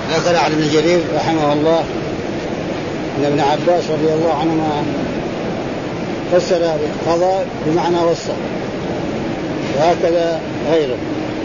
ذكر عن ابن جرير رحمه الله أن ابن عباس رضي الله عنهما فسر بالقضاء بمعنى وصى، وهكذا غيره.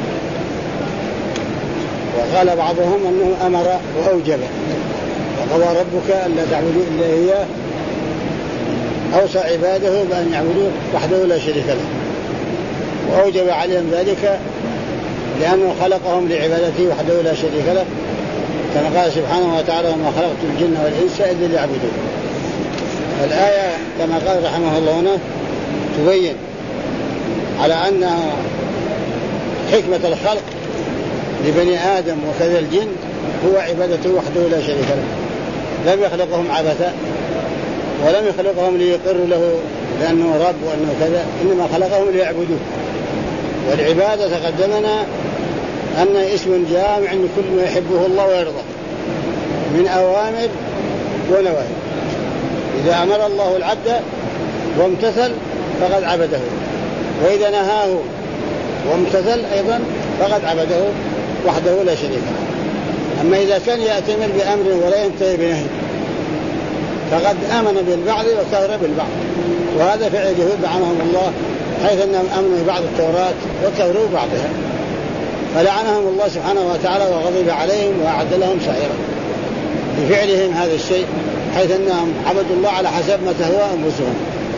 وقال بعضهم أنه أمر وأوجب، وقضى ربك ألا تعبدوا إلا إياه، أوصى عباده بأن يعبدوه وحده لا شريك له، وأوجب عليهم ذلك لأنه خلقهم لعبادته وحده لا شريك له، كما قال سبحانه وتعالى: وما خلقت الجن والإنس إلا ليعبدون. الآية كما قال رحمه الله هنا تبين على أن حكمة الخلق لبني آدم وكذا الجن هو عبادته وحده لا شريك له، لم يخلقهم عبثا ولم يخلقهم ليقروا له لأنه رب وأنه كذا، إنما خلقهم ليعبدوه. والعبادة تقدمنا أن اسم جامع لكل ما يحبه الله ويرضى من أوامر ونواهي. إذا أمر الله العبد وامتثل فقد عبده، وإذا نهاه وامتثل أيضا فقد عبده وحده لا شريك له. أما إذا كان يأتمر بأمر ولا ينتهي بنهي فقد آمن بالبعض وكفر بالبعض، وهذا فعل اليهود لعنهم الله، حيث أنهم آمنوا ببعض التوراة وكفروا بعضها، فلعنهم الله سبحانه وتعالى وغضب عليهم وأعد لهم سعيرا بفعلهم هذا الشيء، حيث أنهم عبدوا الله على حسب ما تهوى أنفسهم.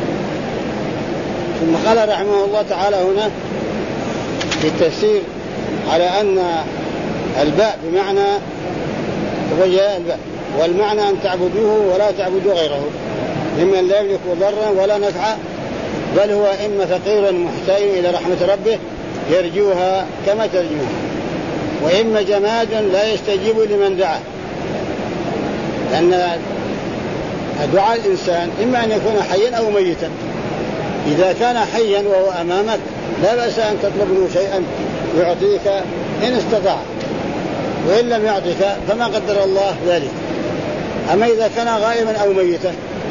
ثم قال رحمه الله تعالى هنا في التفسير على أن الباء بمعنى وجاء الباء، والمعنى أن تعبدوه ولا تعبدوا غيره ممن لا يملك ضرا ولا نفعا، بل هو إما فقير محتاج إلى رحمة ربه يرجوها كما ترجوها، وإما جماد لا يستجيب لمن دعاه. لأن دعاء الإنسان إما أن يكون حيا أو ميتا. إذا كان حيا وهو أمامك لا بأس أن تطلب منه شيئا يعطيك إن استطاع، وإن لم يعطيك فما قدر الله ذلك. أما إذا كان غائبا أو ميتا،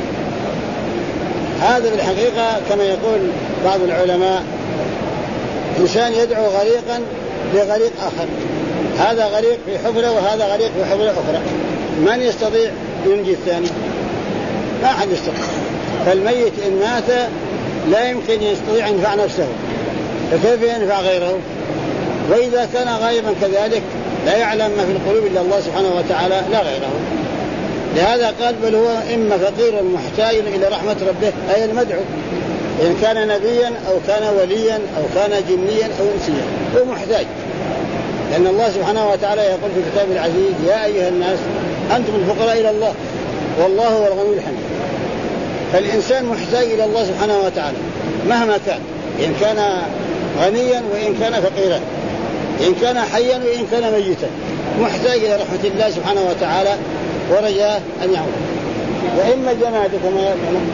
هذا بالحقيقة كما يقول بعض العلماء: إنسان يدعو غريقا لغريق آخر، هذا غريق في حفرة وهذا غريق في حفرة أخرى، من يستطيع ينجي الثاني؟ ما أحد يستطيع. فالميت إن مات لا يمكن يستطيع أن ينفع نفسه، فكيف ينفع غيره؟ وإذا كان غائبا كذلك لا يعلم ما في القلوب إلا الله سبحانه وتعالى لا غيره. لهذا قال: بل هو إما فقير محتاج إلى رحمة ربه، أي المدعو، إن كان نبيا أو كان وليا أو كان جنيا أو إنسيا هو محتاج. لأن الله سبحانه وتعالى يقول في كتاب العزيز: يا أيها الناس أنتم الفقراء إلى الله والله هو الغني الحميد. فالإنسان محتاج إلى الله سبحانه وتعالى مهما كان، إن كان غنيا وإن كان فقيرا، إن كان حيا وإن كان ميتا، محتاج إلى رحمة الله سبحانه وتعالى ورجاء أن يعود. وإما جماعة كما يقولون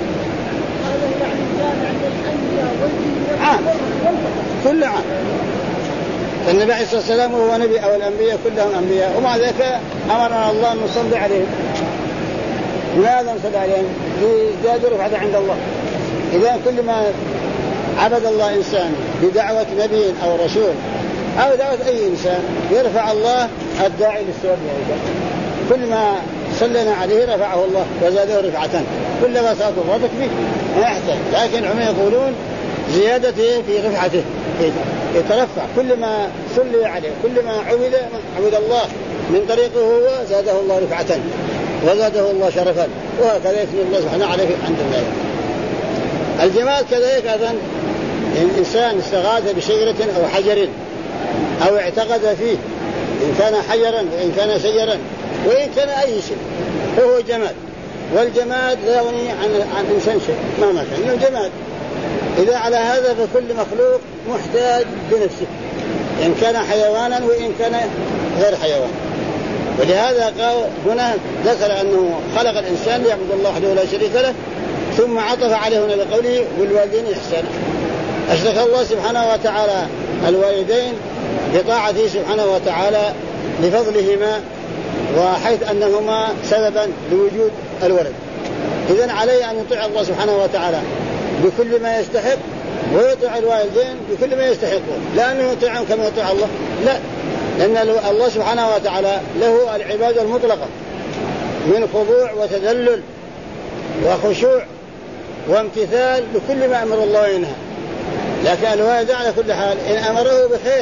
عام، كل عام. فالنبي عليه الصلاة والسلام هو نبي أو الأنبياء كلهم أنبياء، ومع ذلك أمرنا الله أن نصلي عليهم. لماذا نصلي عليهم؟ ليزدادوا رفعة عند الله. إذا كل ما عبد الله إنسان بدعوة نبي أو رسول أو دعوة أي إنسان يرفع الله الداعي للثواب والعبادة. كل ما صلينا عليه رفعه الله وزاده رفعة، كلما صارت رفعتك به ما يحتاج. لكن هم يقولون زيادته في رفعته، يترفع كل ما صلي عليه، كل ما عبد الله من طريقه هو زاده الله رفعة وزاده الله شرفا، وهكذا يثني الله سبحانه عليه عند الله. الجماد كذلك أيضا، إن إنسان استغاث بشجرة أو حجر أو اعتقد فيه، إن كان حجرا وإن كان شجرا وإن كان أي شيء فهو جماد. والجماد لا يغني عن إنسان شيء مهما كان، إنه جماد. إذا على هذا فكل مخلوق محتاج بنفسه، إن كان حيوانا وإن كان غير حيوان. ولهذا قال هنا ذكر أنه خلق الإنسان ليعبد الله وحده لا شريك له، ثم عطف عليه هنا بقوله: والوالدين إحسانا. أشرك الله سبحانه وتعالى الوالدين بطاعته سبحانه وتعالى لفضلهما، وحيث أنهما سببا لوجود الولد. إذن عليه أن يطيع الله سبحانه وتعالى بكل ما يستحق، ويطيع الوالدين بكل ما يستحقون، لا أنه يطيعهم كما يطيع الله، لا، لأن الله سبحانه وتعالى له العبادة المطلقة من خضوع وتذلل وخشوع وامتثال لكل ما أمر الله وينهى. لكن الوالد على كل حال إن أمره بخير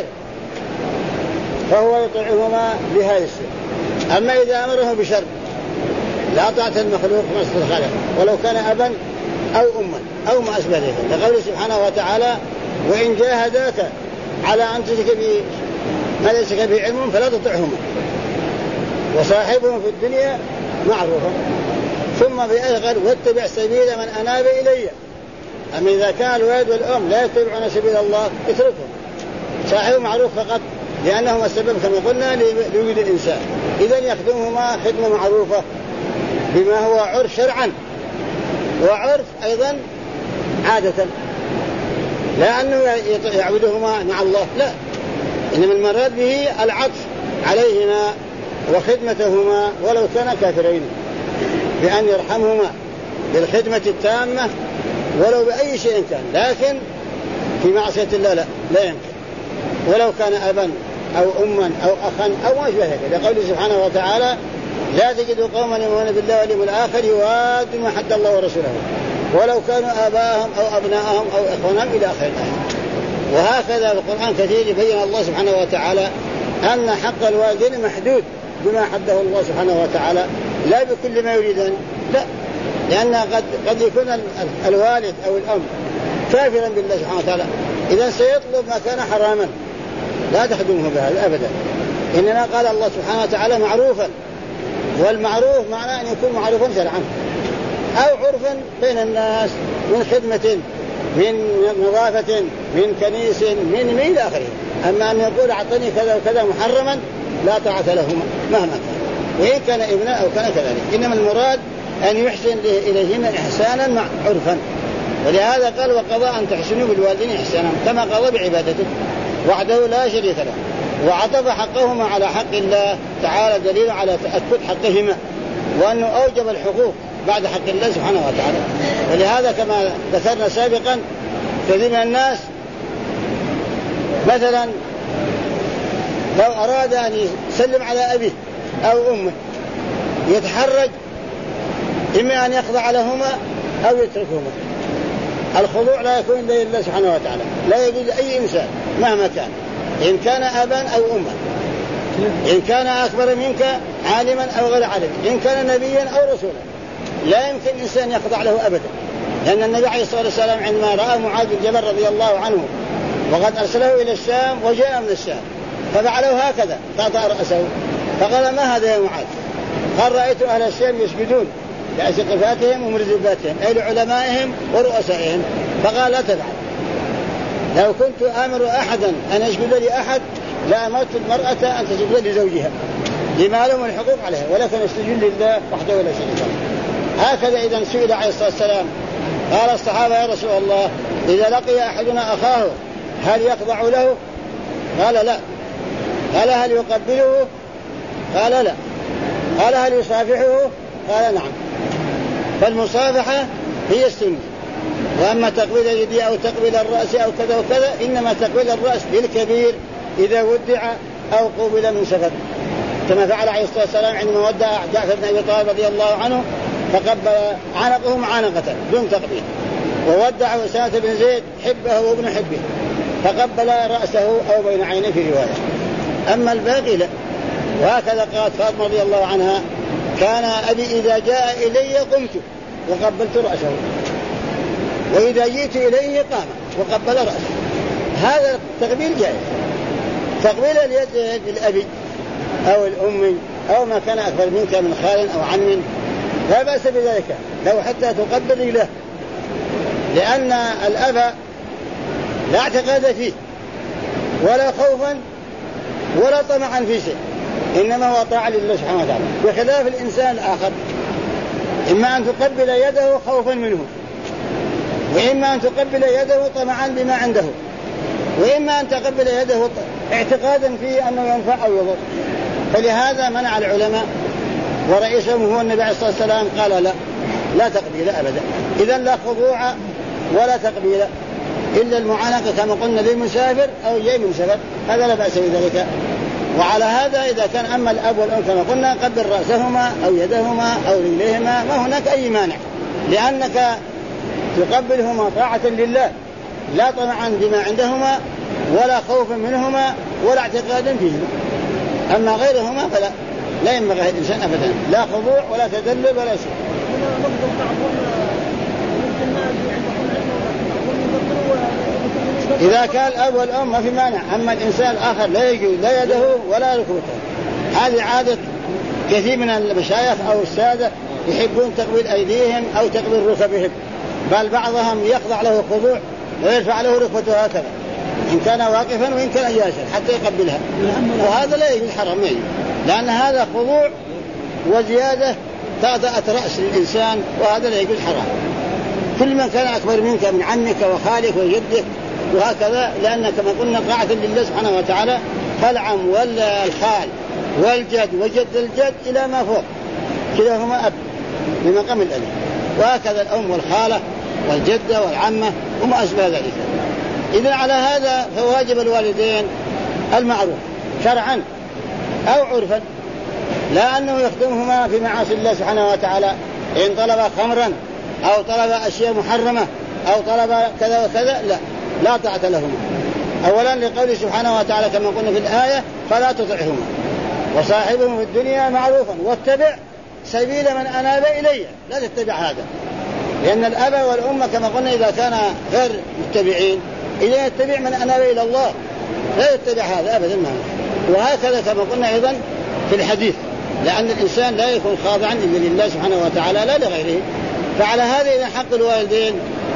فهو يطيعهما بهذا الشيء، أما إذا أمره بشر لا طاعة المخلوق في معصية الخالق ولو كان أبا أو أما أو ما أشبه ذلك، لقوله سبحانه وتعالى وإن جاهداك على أن تشرك بي ما ليس لك به علم فلا تطعهما وصاحبهم في الدنيا معروفا. ثم في آية قال واتبع سبيل من أناب إلي. أما إذا كان الوالد والأم لا يتبعون سبيل الله اتركهم، صاحبهم معروف فقط لأنهما السبب كما قلنا لوجود الإنسان، إذن يخدمهما خدمة معروفة بما هو عرف شرعا وعرف أيضا عادة، لا أنه يعبدهما مع الله، لا، إنما المراد به العطف عليهما وخدمتهما ولو كان كافرين، بأن يرحمهما بالخدمة التامة ولو بأي شيء كان، لكن في معصية الله لا يمكن، ولو كان أبا أو أما أو أخا أو ما شابه ذلك. لقوله سبحانه وتعالى لا تجد قوما يؤمنون بالله واليوم الآخر يوادون ما حد الله ورسوله ولو كانوا آباءهم أو أبناءهم أو إخوانهم إلى آخر الآية. وهكذا القرآن كثير يبين الله سبحانه وتعالى أن حق الوالدين محدود بما حده الله سبحانه وتعالى، لا بكل ما يريدون، لا، لأن قد يكون الوالد أو الأم كافرا بالله سبحانه وتعالى، إذا سيطلب ما كان حراما لا تخدمه بهذا أبدا، إنما قال الله سبحانه وتعالى معروفا، والمعروف معناه أن يكون معروفا شرعا أو عرفا بين الناس من خدمة من نظافة من كنيس من إلى آخره. أما أن يقول أعطني كذا وكذا محرما لا طاعة لهما مهما كان، وإن كان ابنا أو كان كذلك، إنما المراد أن يحسن إليهما إحسانا مع عرفا. ولهذا قال وقضى أن تحسنوا بالوالدين إحسانا كما قضى بعبادته وحده لا شريك له، وعطف حقهما على حق الله تعالى دليل على تأكد حقهما وأنه أوجب الحقوق بعد حق الله سبحانه وتعالى. ولهذا كما ذكرنا سابقا كثير من الناس مثلا لو أراد أن يسلم على أبيه أو أمه يتحرج إما أن يخضع لهما أو يتركهما. الخضوع لا يكون إلا لله سبحانه وتعالى، لا يجوز أي إنسان مهما كان، إن كان أبا أو أما، إن كان أكبر منك عالما أو غير عالم، إن كان نبيا أو رسولا، لا يمكن إنسان يخضع له أبدا. لأن النبي عليه الصلاة والسلام عندما رأى معاذ بن جبل رضي الله عنه وقد أرسله إلى الشام وجاء من الشام ففعله هكذا قطع رأسه فقال ما هذا يا معاذ؟ قال رأيت أهل الشام يسجدون لأسقفاتهم ومرزباتهم أي لعلمائهم ورؤسائهم، فقال لا تفعل. لو كنت آمر أحدا أن يسجد لأحد لأمرت المرأة أن تسجد لزوجها لما لهم الحقوق عليها، ولكن السجود لله وحده ولا شريك له. هكذا إذا سئل عليه الصلاة والسلام قال الصحابة يا رسول الله إذا لقي أحدنا أخاه هل يخضع له؟ قال لا. قال هل يقبله؟ قال لا. قال هل يصافحه؟ قال نعم. فالمصافحة هي السنة، وأما تقبيل اليد أو تقبيل الرأس أو كذا وكذا إنما تقبيل الرأس للكبير إذا ودع أو قبل من سفر، كما فعل عليه الصلاة والسلام عندما ودع جعفر بن أبي طالب رضي الله عنه فقبل عنقه معانقة دون تقبيل، وودع أسامة بن زيد حبه وابن حبه فقبل رأسه أو بين عينيه في رواية. أما الباقي لا. وهكذا قالت فاطمة رضي الله عنها كان أبي إذا جاء إلي قمت وقبلت رأسه وإذا جئت إليه قام وقبل رأسه. هذا التقبيل جائز. تقبيل اليد للأبي أو الأم أو ما كان أكبر منك من خال أو عم لا بأس بذلك لو حتى تقبل رجله، لأن الأب لا اعتقاد فيه ولا خوفا ولا طمعا في شيء، إنما هو طاعة لله سبحانه وتعالى، بخلاف الإنسان الآخر إما أن تقبل يده خوفا منه، وإما أن تقبل يده طمعا بما عنده، وإما أن تقبل يده اعتقادا فيه أنه ينفع أو يضر. فلهذا منع العلماء ورئيسهم هو النبي عليه الصلاة والسلام قال لا تقبيل أبدا. إذن لا خضوع ولا تقبيل إلا المعانقة كما قلنا للمسافر أو جاي من سفر، هذا لا بأس بذلك. وعلى هذا إذا كان أما الأب والأم كما قلنا قبل رأسهما أو يدهما أو رجليهما ما هناك أي مانع، لأنك تقبلهما طاعة لله لا طمعا بما عندهما ولا خوفا منهما ولا اعتقادا فيهما. أما غيرهما فلا، لا ينبغي الإنسان أبدا لا خضوع ولا تذلل ولا شيء. إذا كان الأب والأم ما في مانع، أما الإنسان الآخر لا يجوز لا يده ولا ركبته. هذه عادة كثير من المشايخ أو السادة يحبون تقبيل أيديهم أو تقبيل ركبهم، بل بعضهم يخضع له خضوع ويرفع له ركبته هكذا إن كان واقفا وإن كان جالسا حتى يقبلها، وهذا لا يجوز حرام، لأن هذا خضوع وزيادة طأطأة رأس للإنسان، وهذا لا يجوز حرام. كل من كان أكبر منك من عمك وخالك وجدك وهكذا، لأن كما قلنا طاعة لله سبحانه وتعالى، فالعم والخال والجد وجد الجد إلى ما فوق كلاهما أب بمقام الأب، وهكذا الأم والخالة والجدة والعمة وما أشبه ذلك. إذن على هذا فواجب الوالدين المعروف شرعا أو عرفا، لا أنه يخدمهما في معاصي الله سبحانه وتعالى، إن طلب خمرا أو طلب أشياء محرمة أو طلب كذا وكذا لا طاعة لهما. أولا لقوله سبحانه وتعالى كما قلنا في الآية فلا تطعهما وصاحبهم في الدنيا معروفا واتبع سبيل من أناب إلي، لا تتبع هذا، لأن الأب والأم كما قلنا إذا كان غير متبعين إذا يتبع من أناب إلى الله، لا يتبع هذا أبدا ما. وهكذا كما قلنا أيضا في الحديث، لأن الإنسان لا يكون خاضعا إلا لله سبحانه وتعالى لا لغيره. فعلى هذا إذا حق الوالدين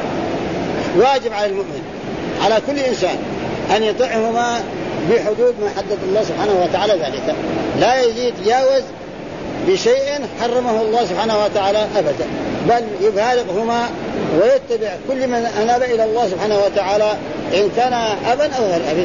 واجب على المؤمن على كل إنسان أن يطعهما بحدود ما حدد الله سبحانه وتعالى ذلك، لا يتجاوز بشيء حرمه الله سبحانه وتعالى أبدا، بل يبالغهما ويتبع كل من أناب إلى الله سبحانه وتعالى إن كان أبا أو غير أب.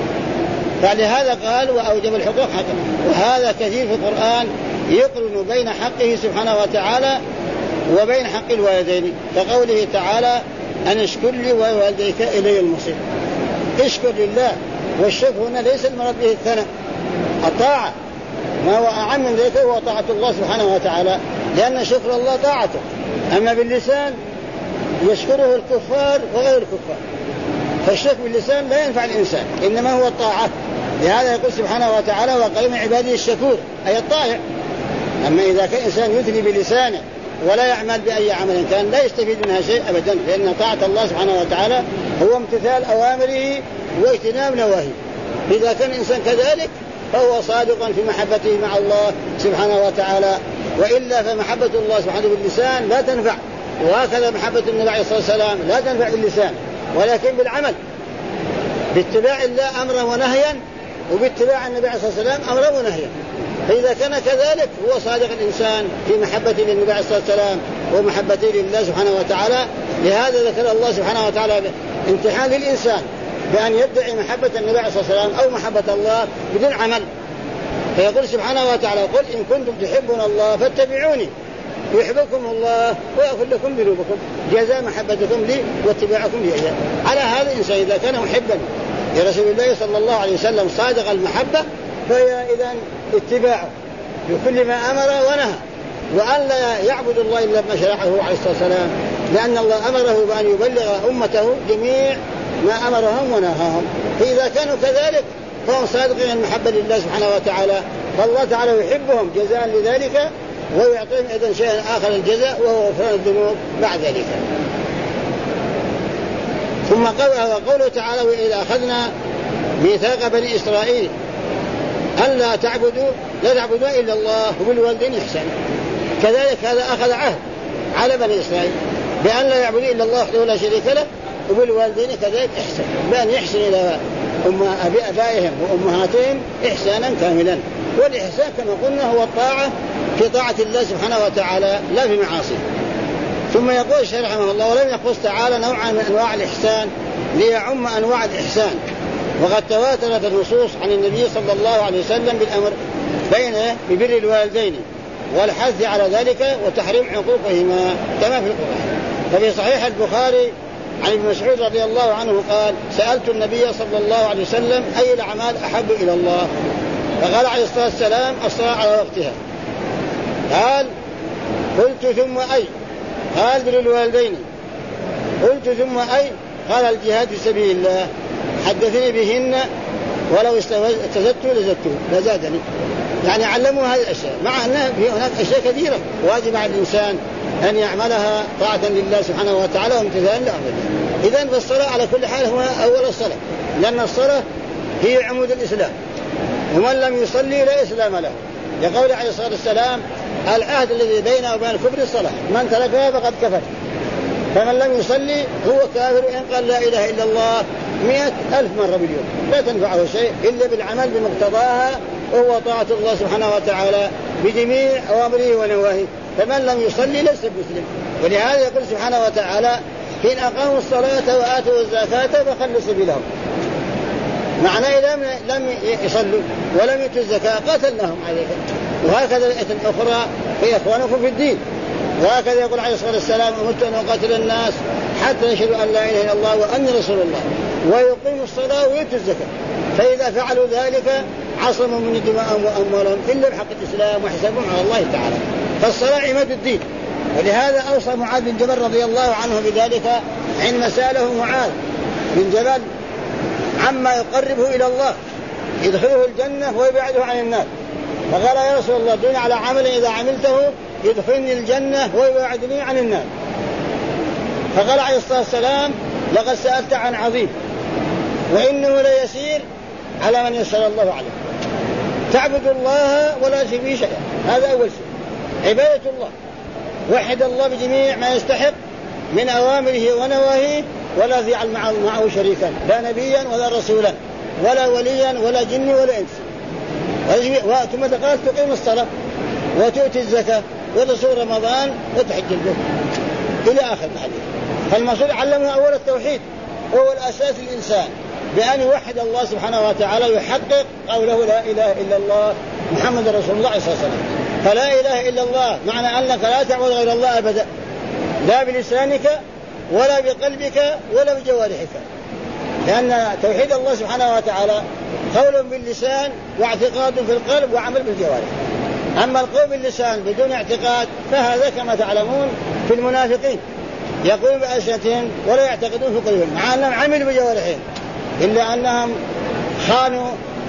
فلهذا قال وأوجب الحقوق حقا، وهذا كثير في القرآن يقرن بين حقه سبحانه وتعالى وبين حق الوالدين، كقوله تعالى أن اشكر لي ووالديك إلي المصير. اشكر لله، والشكر هنا ليس المراد به الثناء، الطاعة ما هو أعم من ذلك هو طاعة الله سبحانه وتعالى، لأن شكر الله طاعته. أما باللسان يشكره الكفار وغير الكفار، فالشكر باللسان لا ينفع الإنسان، إنما هو الطاعة. لهذا يقول سبحانه وتعالى وقال عبادي الشكور أي الطائع. أما إذا كان إنسان يثني بلسانه ولا يعمل بأي عمل كان لا يستفيد منها شيء أبدا، لأن طاعة الله سبحانه وتعالى هو امتثال أوامره واجتناب نواهيه. إذا كان الإنسان كذلك فهو صادقا في محبته مع الله سبحانه وتعالى، وإلا فمحبة الله سبحانه باللسان لا تنفع، وهكذا محبة النبي عليه الصلاة والسلام لا تنفع باللسان ولكن بالعمل، باتباع الله أمرا ونهيا، وباتباع النبي عليه الصلاة والسلام أمرا ونهيا. فإذا كان كذلك هو صادق الإنسان في محبته للنبي عليه الصلاة والسلام ومحبته لله سبحانه وتعالى. لهذا ذكر الله سبحانه وتعالى امتحان للإنسان بأن يدعي محبة النبي عليه الصلاة والسلام أو محبة الله بدون عمل، فيقول سبحانه وتعالى قل إن كنتم تحبون الله فاتبعوني يحبكم الله ويغفر لكم ذنوبكم، جزاء محبتكم لي واتباعكم لي. على هذا الإنسان إذا كان محبا لرسول الله صلى الله عليه وسلم صادق المحبة، فهي إذن اتباعه بكل ما أمر ونهى، وأن لا يعبد الله إلا ما شرعه عليه الصلاة والسلام، لأن الله أمره بأن يبلغ أمته جميع ما أمرهم ونهاهم. فإذا كانوا كذلك فهم صادقين المحبة لله سبحانه وتعالى، فالله تعالى يحبهم جزاء لذلك ويعطيهم أيضا شيئا آخر الجزاء وهو غفران الذنوب بعد ذلك. ثم قوله تعالى وإذا أخذنا ميثاق بني إسرائيل ألا تعبدوا إلا الله وبالوالدين إحسانا، كذلك هذا أخذ عهد على بني إسرائيل بأن لا يعبدوا إلا الله وحده لا شريك له، وبالوالدين كذلك إحسان، بأن يحسن إلى أبائهم وأمهاتهم إحسانا كاملا. والإحسان كما قلنا هو الطاعة في طاعة الله سبحانه وتعالى لا في معاصيه. ثم يقول الشيخ رحمه الله ولم يخص تعالى نوعا من أنواع الإحسان ليعم أنواع الإحسان، وقد تواترت النصوص عن النبي صلى الله عليه وسلم بالأمر ببر الوالدين والحث على ذلك وتحريم عقوقهما كما في القرآن. ففي صحيح البخاري عن ابن مسعود رضي الله عنه قال سألت النبي صلى الله عليه وسلم أي الأعمال أحب إلى الله، فقال عليه الصلاة والسلام الصلاة على وقتها. قال قلت ثم أي؟ قال بر الوالدين. قلت ثم أي؟ قال الجهاد في سبيل الله. حدثني بهن ولو استزدت لزادني. يعني علموا هذه الأشياء، مع أن هناك أشياء كثيرة واجب على الإنسان أن يعملها طاعة لله سبحانه وتعالى وامتثالا لأمره. إذن فالصلاة على كل حال هو أول الصلاة، لأن الصلاة هي عمود الإسلام، ومن لم يصلي لا إسلام له. يقول عليه الصلاة والسلام العهد الذي بينه وبين الكفر الصلاة، من تركها فقد كفر. فمن لم يصلي هو كافر إن قال لا إله إلا الله 100,000 مرة باليوم، لا تنفعه شيء إلا بالعمل بمقتضاها، وهو طاعة الله سبحانه وتعالى بجميع أوامره ونواهيه. فمن لم يصلي ليس بمسلم. ولهذا يقول سبحانه وتعالى إن أقاموا الصلاة وآتوا الزكاة فخلوا سبيلهم. معنى إذا لم يصلوا ولم يؤتوا الزكاة قتلناهم عليك. وهكذا الآية الأخرى هي إخوانكم في الدين. وهكذا يقول عليه الصلاة والسلام أمرت أن أقاتل الناس حتى يشهدوا أن لا إله إلا الله وأني رسول الله ويقيموا الصلاة ويؤتوا الزكاة، فإذا فعلوا ذلك عصموا من دماءهم وأموالهم إلا بحق الإسلام وحسابهم على الله تعالى. فالصلاة عماد الدين. ولهذا أوصى معاذ بن جبل رضي الله عنه بذلك حين سأله معاذ بن جبل عما يقربه إلى الله يدخله الجنة ويبعده عن النار، فقال يا رسول الله دون على عمل إذا عملته يدخلني الجنة ويبعدني عن النار. فقال عليه الصلاة والسلام لقد سألت عن عظيم وإنه ليسير على من يسر الله عليه. تعبد الله ولا تشرك شيئا، هذا أول شيء عبادة الله. وحد الله بجميع ما يستحق من أوامره ونواهيه، ولا تجعل معه شريكا، لا نبيا ولا رسولا ولا وليا ولا جن ولا إنس. ثم قال تقيم الصلاة وتؤتي الزكاة وتصوم رمضان وتحج البيت إلى آخر الحديث. فالمقصود علمنا أول التوحيد، وهو الأساس الإنسان بأن يوحد الله سبحانه وتعالى، يحقق قوله لا إله إلا الله محمد رسول الله صلى الله عليه وسلم. فلا إله إلا الله معنى أنك لا تعبد غير الله أبدا، لا بلسانك ولا بقلبك ولا بجوارحك، لأن توحيد الله سبحانه وتعالى قول باللسان واعتقاد في القلب وعمل بالجوارح. أما القول باللسان بدون اعتقاد فهذا كما تعلمون في المنافقين، يقولون بألسنتهم ولا يعتقدون في قلوبهم، مع أنهم عملوا بجوارحهم إلا أنهم خانوا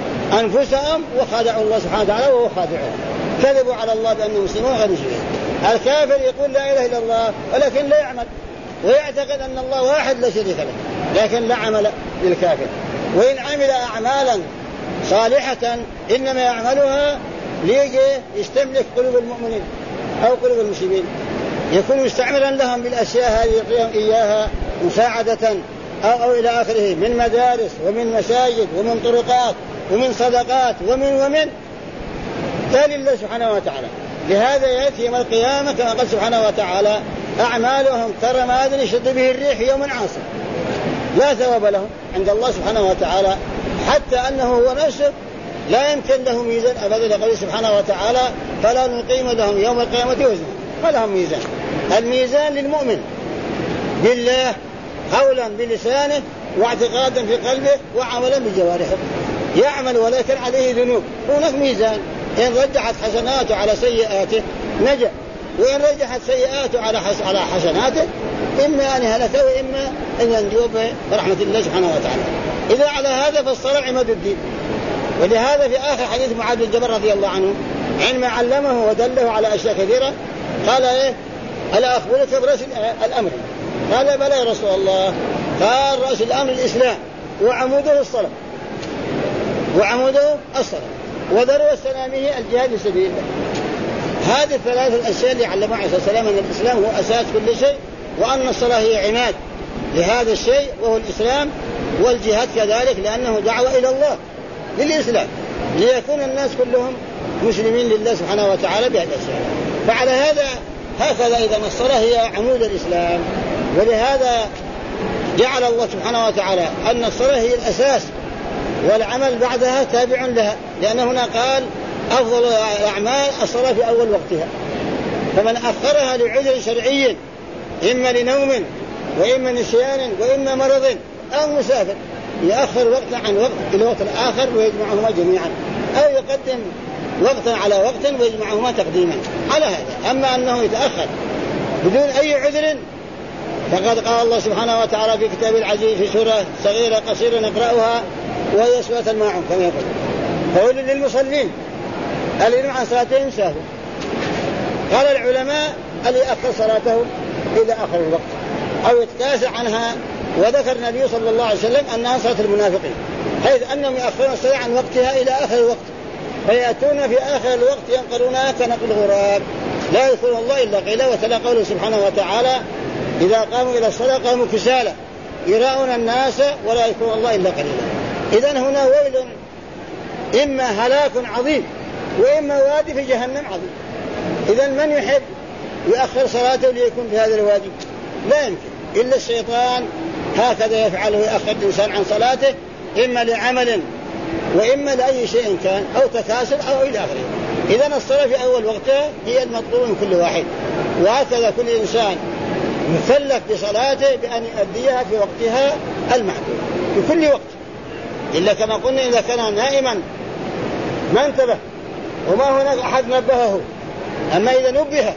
أنفسهم وخادعوا الله سبحانه وتعالى وهو خادعهم، كذبوا على الله بأنهم مسلمون غير مسلمين. الكافر يقول لا إله إلا الله ولكن لا يعمل، ويعتقد أن الله واحد لا شريك له، لكن لا عمل للكافر. وإن عمل أعمالا صالحة إنما يعملها ليجي يستملك قلوب المؤمنين أو قلوب المسلمين، يكون مستعملا لهم بالأشياء هذه يعطيهم إياها مساعدة أو إلى آخره، من مدارس ومن مساجد ومن طرقات ومن صدقات ومن لا لله سبحانه وتعالى. لهذا يأتي يوم القيامة كما قال سبحانه وتعالى أعمالهم كرماد يشد به الريح يوم عاصف، لا ثواب لهم عند الله سبحانه وتعالى، حتى أنه هو نفسه لا يمكن له ميزان أبدا، لقوله سبحانه وتعالى فلا نقيم لهم يوم القيامة وزنا. ما لهم ميزان. الميزان للمؤمن بالله قولا بلسانه واعتقادا في قلبه وعملا بجوارحه، يعمل ولكن عليه ذنوب، هناك ميزان، إن رجحت حسناته على سيئاته نجا، وإن رجحت سيئاته على حسناته إما أن هلك وإما أن ينجو برحمة الله سبحانه وتعالى. إذا على هذا فالصلاة عماد الدين. ولهذا في آخر حديث معاذ بن جبل رضي الله عنه عندما علمه ودله على أشياء كثيرة قال إيه ألا أخبرك برأس الأمر؟ قال بلى يا رسول الله. قال رأس الأمر الإسلام وعموده الصلاة وذروة سنامه الجهاد في سبيل الله. هذه الثلاث الأشياء اللي علمها عليه الصلاة والسلام أن الإسلام هو أساس كل شيء، وأن الصلاة هي عماد لهذا الشيء وهو الإسلام، والجهاد كذلك لأنه دعوة إلى الله للإسلام، ليكون الناس كلهم مسلمين لله سبحانه وتعالى بهذا الشيء. فعلى هذا هكذا إذا الصلاة هي عمود الإسلام، ولهذا جعل الله سبحانه وتعالى أن الصلاة هي الأساس والعمل بعدها تابع لها، لأن هنا قال أفضل الأعمال الصلاة في أول وقتها، فمن أخرها لعذر شرعي إما لنوم وإما نسيان وإما مرض أو مسافر يأخر وقت عن وقت إلى وقت الآخر ويجمعهما جميعا. أو يقدم وقتا على وقت ويجمعهما تقديما على هذا. أما أنه يتأخر بدون أي عذر فقد قال الله سبحانه وتعالى في كتاب العزيز في سورة صغيرة قصيرة نقرأها وهي سورة الماعون كما يقول: فويل للمصلين الذين عن صلاتهم ساهون. قال العلماء اللي يأخر صلاته إلى آخر الوقت أو يتكاسل عنها. وذكر النبي صلى الله عليه وسلم أنها صلاة المنافقين، حيث أنهم يأخرون الصلاة عن وقتها إلى آخر الوقت فيأتون في آخر الوقت ينقلونها كنقل الغراب لا يذكرون الله إلا قليلا. وتلا قوله سبحانه وتعالى: إذا قاموا إلى الصلاة قاموا كسالى يراءون الناس ولا يذكرون الله إلا قليلا. إذن هنا ويل، إما هلاك عظيم وإما وادي في جهنم عظيم. إذن من يحب يؤخر صلاته ليكون في هذا الوادي؟ لا يمكن، إلا الشيطان هكذا يفعله، يأخر الإنسان عن صلاته إما لعمل وإما لأي شيء كان أو تكاسل أو إلى آخره. إذن الصلاة في أول وقتها هي المطلوب من كل واحد، وهكذا كل إنسان مكلف بصلاته بأن يؤديها في وقتها المعلوم في كل وقت، إلا كما قلنا إذا كان نائما ما انتبه وما هناك أحد نبهه. أما إذا نبه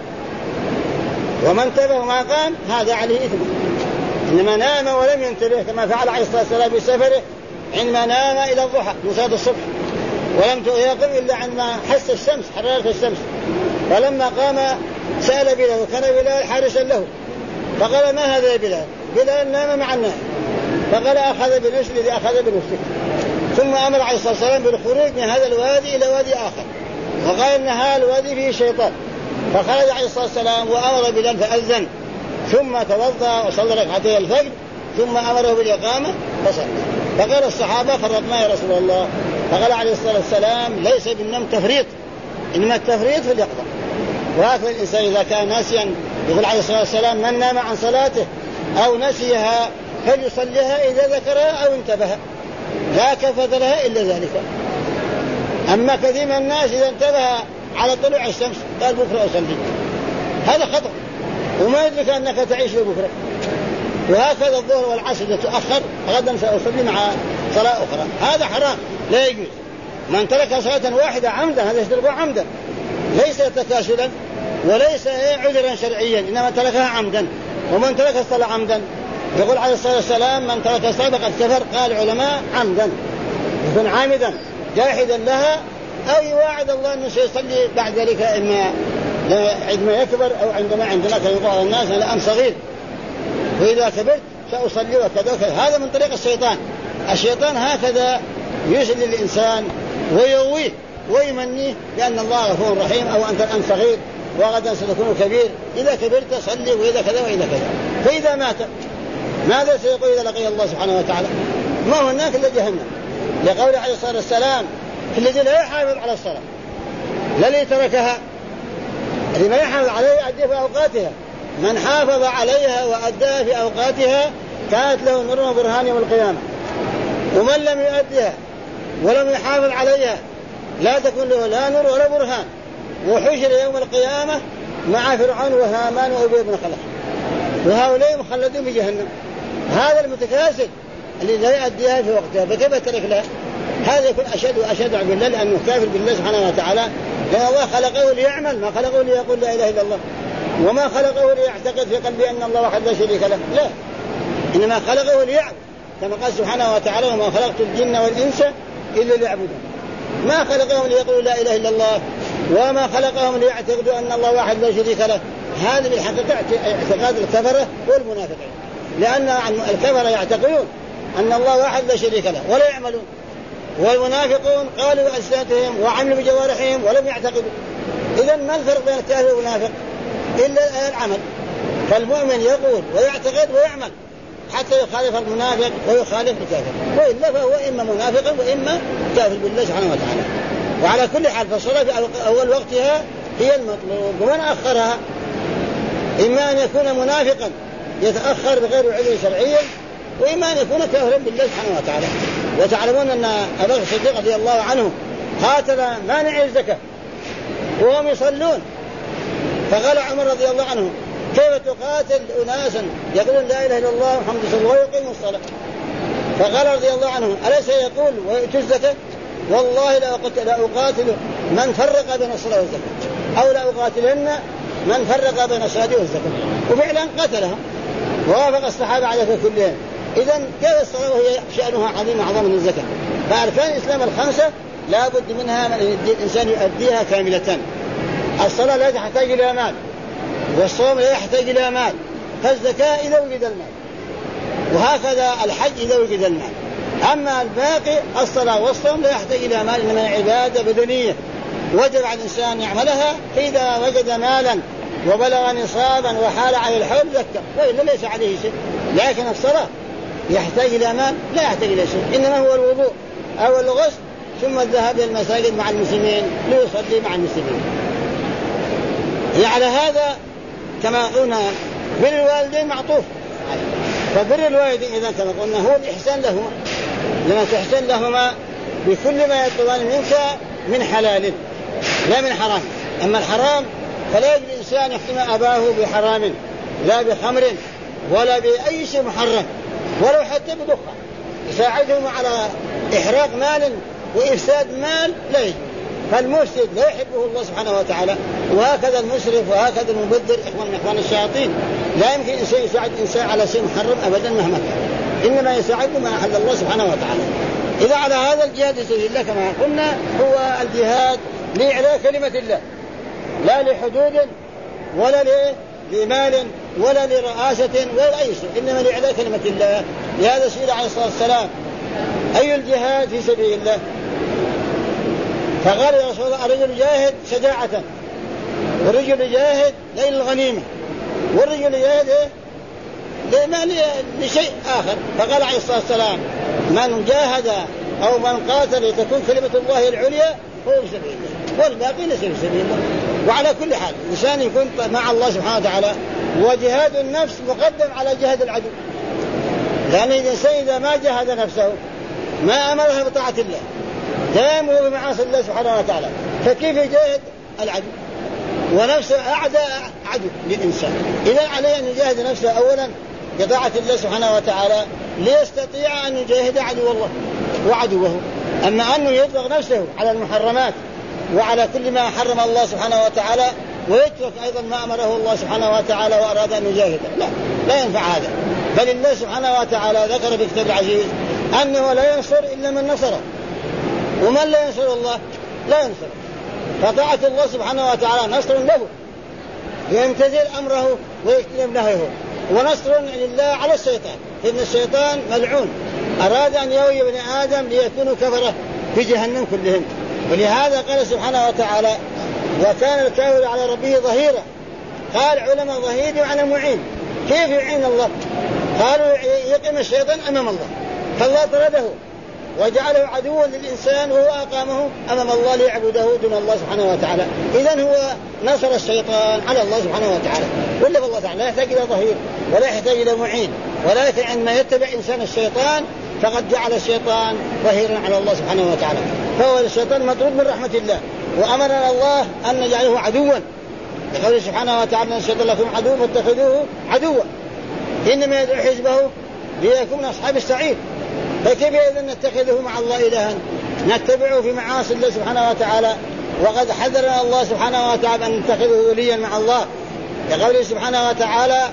وما انتبه وما قام هذا عليه إثم. إنما نام ولم ينتبه كما فعل عليه الصلاة والسلام بسفره عندما نام إلى الضحى من صلاة الصبح ولم يقم إلا عندما حس الشمس حرارة الشمس، فلما قام سأل بلال وكان بلال حارسا له فقال: ما هذا يا بلال؟ بلال نام مع الناس. فقال: أخذ بنفسه الذي أخذ بنفسه. ثم أمر عليه الصلاة والسلام بالخروج من هذا الوادي إلى وادي آخر وقال إن هذا الوادي فيه شيطان. فخرج عليه الصلاة والسلام وأمر بلال فأذن ثم توضأ وصلى ركعتي الفجر ثم أمره بالإقامة فصلى. فقال الصحابة: فرطنا يا رسول الله. فقال عليه الصلاة والسلام: ليس بالنوم تفريط، إنما التفريط في اليقظة. وهكذا الإنسان إذا كان ناسيا يقول عليه الصلاة والسلام: من نام عن صلاته أو نسيها فليصليها إذا ذكرها أو انتبه لا كفة لها إلا ذلك. أما كثير من الناس إذا انتبه على طلوع الشمس قال: بكرة أصلي، هذا خطأ وما يدرك أنك تعيش بكرة. وهكذا الظهر والعصر إذا تؤخر غدا سأصلي مع صلاة أخرى، هذا حرام لا يجوز. من ترك صلاة واحدة عمدا هذا يشترك عمدا، ليس تكاسلا وليس عذرا شرعيا، إنما تركها عمدا. ومن ترك الصلاة عمدا يقول عليه الصلاة والسلام: من ترك الصلاة فقد كفر. قال العلماء: عمدا يكون عامدا جاحدا لها أو يواعد الله أنه سيصلي بعد ذلك، إما عندما يكبر أو عندنا كان يقول الناس: أنا صغير وإذا كبرت سأصلي وكذا وكذا. هذا من طريق الشيطان. الشيطان هكذا يسلي الإنسان ويغويه ويمنيه بأن الله غفور رحيم، أو أنت الآن صغير وغدا ستكون كبير، إذا كبرت صلي وإذا كذا وإذا كذا. فإذا مات ماذا سيقول إذا لقي الله سبحانه وتعالى؟ ما هناك إلا جهنم، لقول عليه الصلاة والسلام: الذي لا يحافظ على الصلاة لا اللي تركها، الذي ما يحافظ عليها أدى في أوقاتها. من حافظ عليها وأداها في أوقاتها كانت له نور وبرهان يوم القيامة. ومن لم يؤديها ولم يحافظ عليها لا تكون له لا نور ولا برهان، وحشر يوم القيامة مع فرعون وهامان وأبي بن خلف، وهؤلاء مخلدون في جهنم. هذا المتكاسل الذي لا يؤديها في وقتها فكيف ترك لها؟ هذا يكون أشد وأشد بالله، لأنه كافر بالله سبحانه وتعالى، لأن الله خلقه ليعمل، ما خلقه ليقول لا إله إلا الله، وما خلقه ليعتقد في قلبه أن الله واحد لا شريك له، لا، إنما خلقه ليعبد، كما قال سبحانه وتعالى: وما خلقت الجن والإنس إلا ليعبدون. ما خلقهم ليقولوا لا إله إلا الله، وما خلقهم ليعتقدوا أن الله واحد لا شريك له. هذا بالحقيقة اعتقاد الكفرة والمنافقين، لأن الكفرة يعتقدون أن الله واحد لا شريك له ولا يعملون، والمنافقون قالوا بألسنتهم وعملوا بجوارحهم ولم يعتقدوا. إذن ما الفرق بين الكافر والمنافق؟ إلا العمل. فالمؤمن يقول ويعتقد ويعمل حتى يخالف المنافق ويخالف الكافر، وإلا فهو إما منافقا وإما كافر بالله سبحانه وتعالى. وعلى كل حال فالصلاة في أول وقتها هي المطلوب، ومن أخرها إما أن يكون منافقا يتأخر بغير عذر شرعي، وإما أن يكون كافرا بالله سبحانه وتعالى. وتعلمون أن أبو بكر الصديق رضي الله عنه قاتل مانع الزكاة وهم يصلون، فقال عمر رضي الله عنه: كيف تقاتل أناسا يقولون لا إله إلا الله محمد رسول الله ويقيموا الصلاة؟ فقال رضي الله عنه: أليس يقول ويؤتوا الزكاة؟ والله لأقاتل من فرق بين الصلاة والزكاة، أو لأقاتلن من فرق بين الصلاة والزكاة. وفعلا قتلهم ووافق الصحابة على كلهم. إذن كيف الصلاة وهي شأنها عظيم أعظم من الزكاة؟ فأركان الإسلام الخمسة لا بد منها من الإنسان يؤديها كاملة. الصلاة لا تحتاج إلى مال، والصوم لا يحتاج إلى مال، فالزكاة إذا وجد المال، وهكذا الحج إذا وجد المال. أما الباقي الصلاة والصوم لا يحتاج إلى مال، إنما عبادة بدنية وجب على الإنسان يعملها. فإذا وجد مالا وبلغ نصابا وحال على الحول زكى، وإلا ليس عليه شيء. لكن الصلاة يحتاج إلى مال؟ لا يحتاج إلى شيء، إنما هو الوضوء أو الغسل ثم الذهاب إلى المساجد مع المسلمين ليصلي مع المسلمين. على هذا كما قلنا بر الوالدين معطوف، فبر الوالدين إذا كما قلنا هو الإحسان لهما، لما تحسن لهما بكل ما يطلبان منك من حلال لا من حرام. أما الحرام فلا يجب الإنسان يحكم أباه بحرام، لا بخمر ولا بأي شيء محرم، ولو حتى بدخان يساعدهم على إحراق مال وإفساد مال لا يجب. فالمفسد لا يحبه الله سبحانه وتعالى، وهكذا المسرف وهكذا المبذر من إخوان الشياطين. لا يمكن إنسان يساعد إنسان على شيء محرم أبدا مهما كان، إنما يساعده ما أحل الله سبحانه وتعالى. إذا على هذا الجهاد في سبيل الله كما قلنا هو الجهاد لإعلاء كلمة الله، لا لحدود ولا لمال ولا لرئاسة ولا أي شيء، إنما لإعلاء كلمة الله. لهذا سئل عليه الصلاة والسلام أي الجهاد في سبيل الله؟ فقال يا رسول الله الرجل جاهد شجاعة، والرجل جاهد للغنيمة، والرجل جاهد لشيء آخر. فقال عليه الصلاة والسلام من جاهد أو من قاتل لتكون كلمة الله العليا هو في سبيل الله، والباقي ليس في سبيل الله. وعلى كل حال الإنسان يكون مع الله سبحانه وتعالى، وجهاد النفس مقدم على جهاد العدو، لأن الإنسان إذا ما جاهد نفسه ما أمرها بطاعة الله دائما بمعاصي الله سبحانه وتعالى، فكيف يجاهد العدو؟ ونفسه أعداء عدو للإنسان. إذا عليه أن يجاهد نفسه أولا بطاعة الله سبحانه وتعالى ليستطيع أن يجاهد عدو الله وعدوه. أما أنه يطلق نفسه على المحرمات وعلى كل ما حرم الله سبحانه وتعالى ويترك أيضا ما أمره الله سبحانه وتعالى وأراد أن يجاهد، لا ينفع هذا. بل الله سبحانه وتعالى ذكر في كتاب العزيز أنه لا ينصر إلا من نصره، ومن لا ينصر الله لا ينصر. فطاعة الله سبحانه وتعالى نصر له يمتثل أمره ويجتنب نهيه، ونصر لله على الشيطان، إن الشيطان ملعون أراد أن يغوي ابن آدم ليكونوا كفرة في جهنم كلهم. ولهذا قال سبحانه وتعالى وكان الكافر على ربه ظهيرا. قال علماء ظهير يعني معين. كيف يعين الله؟ قالوا يقيم الشيطان أمام الله، فالله طرده وجعله عدوا للإنسان وهو أقامه أمام الله ليعبده دون الله سبحانه وتعالى. إذن هو نصر الشيطان على الله سبحانه وتعالى. ولا الله تعالى لا يحتاج إلى ظهير ولا يحتاج إلى معين، ولكن عندما يتبع إنسان الشيطان فقد جعل الشيطان ظهيرا على الله سبحانه وتعالى، فهو الشيطان مطرود من رحمة الله. وأمرنا الله أن نجعله عدوا، لقوله سبحانه وتعالى الشيطان لكم عدو فاتخذوه عدوا إنما يدعو حزبه ليكون أصحاب السعير. فكيف إذا نتخذه مع الله إلها نتبعه في معاصي الله سبحانه وتعالى؟ وقد حذرنا الله سبحانه وتعالى أن نتخذه وليا مع الله، لقوله سبحانه وتعالى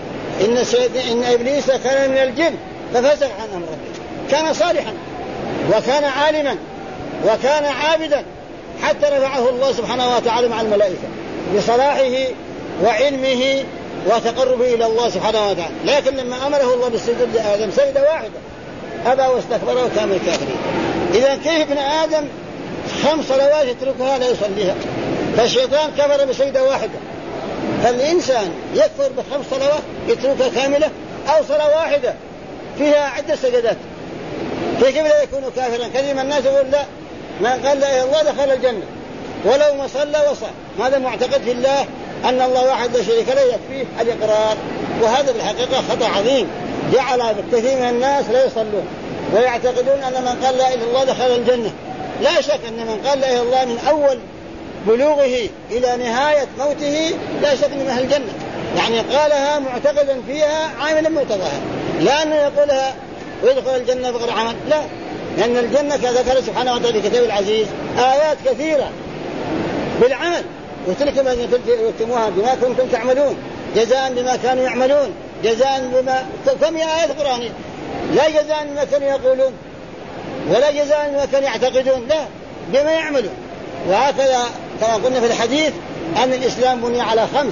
إن إبليس كان من الجن ففسق عن أمر ربه، كان صالحا وكان عالما وكان عابدا حتى رفعه الله سبحانه وتعالى مع الملائكة بصلاحه وعلمه وتقربه إلى الله سبحانه وتعالى. لكن لما أمره الله بالسجود لآدم سجدة واحدة أبى واستكبر وكان من الكافرين. إذا كيف ابن آدم 5 صلوات يتركها لا يصليها؟ فالشيطان كفر بسجدة واحدة، فالإنسان يكفر ب5 صلوات يتركها كاملة أو صلاة واحدة فيها عدة سجدات، فكيف لا يكون كافرا؟ كثير الناس يقول لا من قال لا إله إلا الله دخل الجنة ولو ما صلى وصام. هذا معتقد في الله أن الله واحد لا شريك له يكفيه الإقرار، وهذا بالحقيقة خطأ عظيم جعل كثير من الناس لا يصلون ويعتقدون أن من قال لا إله إلا الله دخل الجنة. لا شك أن من قال لا إله إلا الله من أول بلوغه إلى نهاية موته لا شك أنه من أهل الجنة، يعني قالها معتقدا فيها عاملا مقتضاها، لا أنه يقولها ويدخل الجنة بغير عمل، لا، لأن الجنة كذا ذكر سبحانه وتعالى في كتاب العزيز آيات كثيرة بالعمل، وتلك ما يكتموها بما كنتم تعملون جزاء بما كانوا يعملون جزاء بما كم آيات قرآنية، لا جزاء بما كانوا يقولون ولا جزاء بما كانوا يعتقدون، لا بما يعملون. وهكذا كما قلنا في الحديث أن الإسلام بني على 5: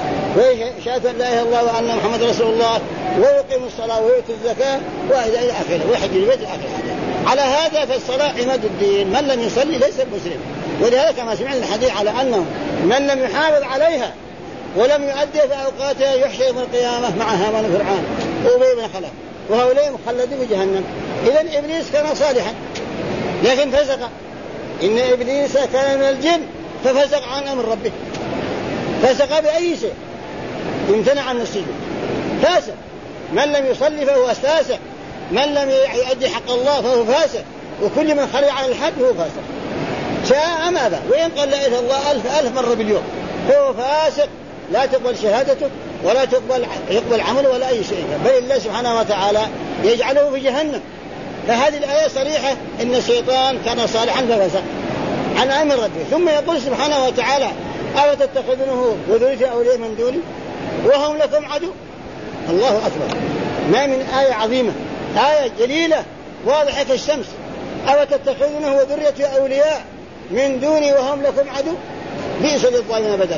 شهادة لا إله إلا الله وأن محمد رسول الله، ويقيم الصلاة ويؤتي الزكاة وإلى آخره، ويحج البيت إلى آخره. على هذا فالصلاة عماد الدين، من لم يصلي ليس مسلم. ولهذا كما سمعنا الحديث على أنه من لم يحافظ عليها ولم يؤدي في أوقاتها يحشر يوم القيامة مع هامان وفرعون وأبي بن خلف، وهؤلاء مخلدين في جهنم. إذن إبليس كان صالحا لكن فسق، إن إبليس كان من الجن ففسق عن أمر ربه، فسق بأي شيء، امتنع عن السجود، فاسق. من لم يصلي فهو فاسق، من لم يؤدي حق الله فهو فاسق، وكل من خرج على الحد هو فاسق شاء أم أبى، وإن قال لا إله إلا الله 1000 مرة باليوم فهو فاسق، لا تقبل شهادته ولا يقبل عمله ولا أي شيء، بل الله سبحانه وتعالى يجعله في جهنم. فهذه الآية صريحة إن الشيطان كان صالحا ففسق عن أمر ربه. ثم يقول سبحانه وتعالى أو تتخذونه وذريته أولياء من دوني وهم لكم عدو. الله أكبر، ما من آية عظيمة، آية جليلة واضحة كالشمس. أو تتخذونه وذريته أولياء من دوني وهم لكم عدو، بئس للظالمين بدلا،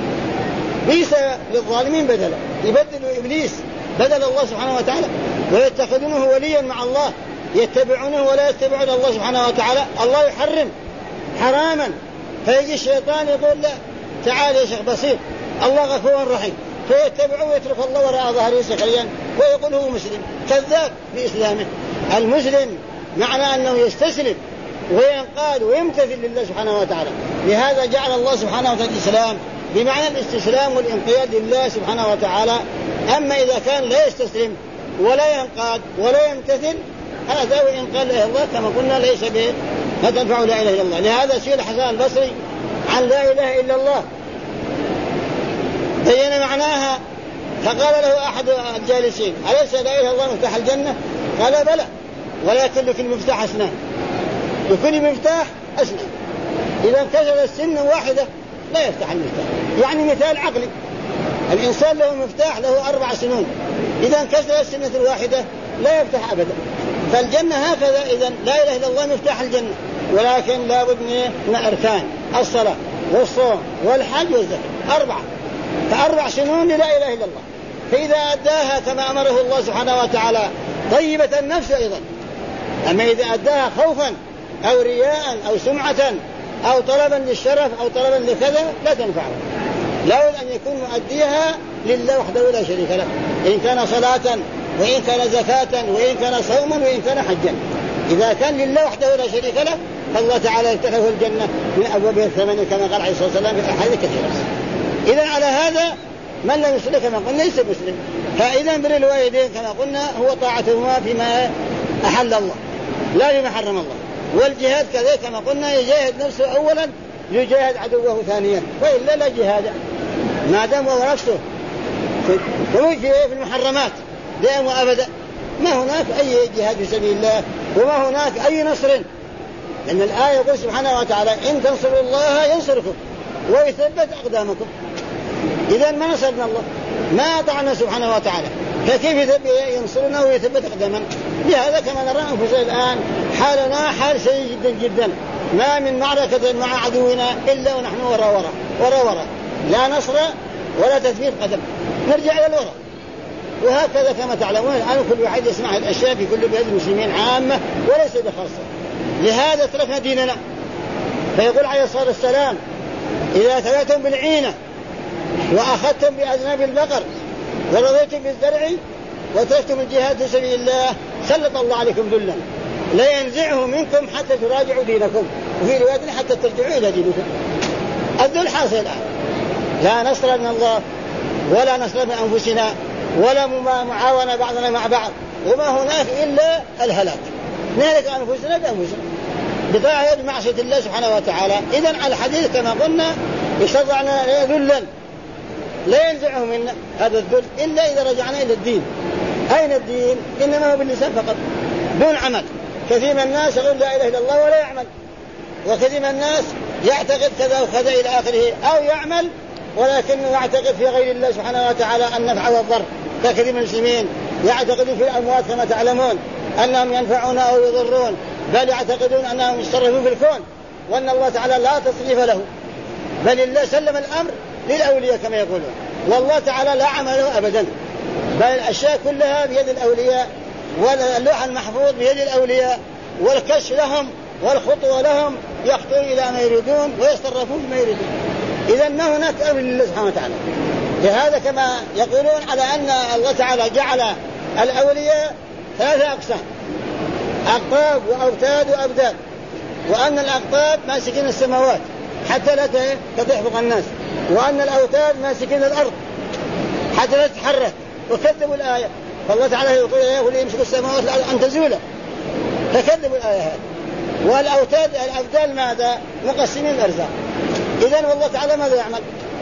بئس للظالمين بدلا. يبدل إبليس بدل الله سبحانه وتعالى، ويتخذونه وليا مع الله، يتبعونه ولا يتبعون الله سبحانه وتعالى. الله يحرم حراما فيجي الشيطان يقول لا تعال يا شيخ بسيط الله غفور رحيم، فيتبعه ويترك الله وراء ظهره سخريا ويقول هو مسلم كذاب بإسلامه. المسلم معنى أنه يستسلم وينقاد ويمتثل لله سبحانه وتعالى. لهذا جعل الله سبحانه وتعالى الإسلام بمعنى الاستسلام والانقياد لله سبحانه وتعالى. أما إذا كان لا يستسلم ولا ينقاد ولا يمتثل هذا وإن قال لا إله إلا الله كما قلنا ليس به لا تنفع لا إله إلا الله. لهذا سئل حسن البصري عن لا إله إلا الله بين معناها، فقال له أحد الجالسين أليس لا إله إلا الله مفتاح الجنة؟ قال بلى، ولكن لكل مفتاح أسنان، لكل مفتاح أسنان. إذا انكسر السن واحدة لا يفتح المفتاح. يعني مثال عقلي، الإنسان له مفتاح له 4 سنون، إذا انكسر السنة الواحدة لا يفتح أبدا. فالجنة هكذا، إذن لا إله إلا الله مفتاح الجنة، ولكن لا بد من أركان الصلاة والصوم والحج والزكاة 4، ف4 سنون لا إله إلا الله. فإذا أداها كما أمره الله سبحانه وتعالى طيبة النفس أيضا. أما إذا أداها خوفا أو رياء أو سمعة أو طلبا للشرف أو طلبا لكذا لا تنفعه. لا بد أن يكون مؤديها لله وحده لا شريك له، إن كان صلاة وإن كان زكاة وإن كان صوما وإن كان حجا. إذا كان لله وحده لا شريك له فالله تعالى يفتحه الجنة من أبوابها 8 كما قال عليه الصلاة والسلام في أحاديث كثيرة. إذا على هذا من لم يصلي كما قلنا ليس مسلم. فإذا بر الوالدين كما قلنا هو طاعتهما فيما أحل الله لا فيما حرم الله. والجهاد كذلك كما قلنا يجاهد نفسه أولا يجاهد عدوه ثانيا، وإلا لا جهاد ما دام هو نفسه في المحرمات دائما وأبدا. ما هناك أي جهاد في سبيل الله وما هناك أي نصر، لأن الآية يقول سبحانه وتعالى إن تنصروا الله ينصركم ويثبت أقدامكم. إذا ما نصرنا الله ما أطعنا سبحانه وتعالى، فكيف ينصرنا ويثبت أقدامنا؟ لهذا كما نرى أنفسنا الآن حالنا حال سيء جدا جدا، ما من معركة مع عدونا إلا ونحن وراء لا نصر ولا تثبيت قدم، نرجع إلى الوراء. وهكذا كما تعلمون الآن كل واحد يسمع الأشياء في كل بلاد المسلمين عامة وليس بخاصة. لهذا تركنا ديننا. فيقول عليه الصلاة والسلام إذا تبعتم بالعينة وأخذتم بأذناب البقر ورضيتم بالزرع وتركتم الجهاد في سبيل الله سلط الله عليكم ذلا لا ينزعه منكم حتى تراجعوا دينكم، وفي رواية حتى ترجعوا إلى دينكم. الذل حاصل الآن، لا نصر من الله ولا نصر من أنفسنا ولا معاونة بعضنا مع بعض، وما هناك إلا الهلاك. نهلك أنفسنا بأنفسنا بطاعة معصية الله سبحانه وتعالى. إذن على الحديث كما قلنا يشرعنا ذلا لا ينزعه منا هذا الذل إلا إذا رجعنا إلى الدين. أين الدين؟ إنما هو باللسان فقط دون عمل. كثير من الناس يقول لا إله إلا الله ولا يعمل، وكثير من الناس يعتقد كذا وكذا إلى آخره، أو يعمل ولكنه يعتقد في غير الله سبحانه وتعالى النفع والضر. كثير من المسلمين يعتقدون في الأموات كما تعلمون أنهم ينفعون أو يضرون، بل يعتقدون أنهم يتصرفون في الكون وأن الله تعالى لا تصريف له، بل الله سلم الأمر للأولياء كما يقولون، والله تعالى لا عمله أبدا، بل الأشياء كلها بيد الأولياء، واللوح المحفوظ بيد الأولياء، والكشف لهم والخطوة لهم، يخطون إلى ما يريدون ويتصرفون بما يريدون. إذا ما هناك أمر لله سبحانه وتعالى. لهذا كما يقولون على أن الله تعالى جعل الأولياء 3 أقسام: أقطاب وأوتاد وأبدال، وأن الأقطاب ماسكين السماوات حتى لا تحفظ الناس، وأن الأوتاد ماسكين الأرض حتى لا تتحرك، وكذبوا الآية. فالله تعالى يقول يا أولي يمسك السماوات أن تزولا، فكذبوا الآية هذه. والأوتاد الأبدال ماذا؟ مقسمين الأرزاق. إذن والله تعالى ماذا يعمل؟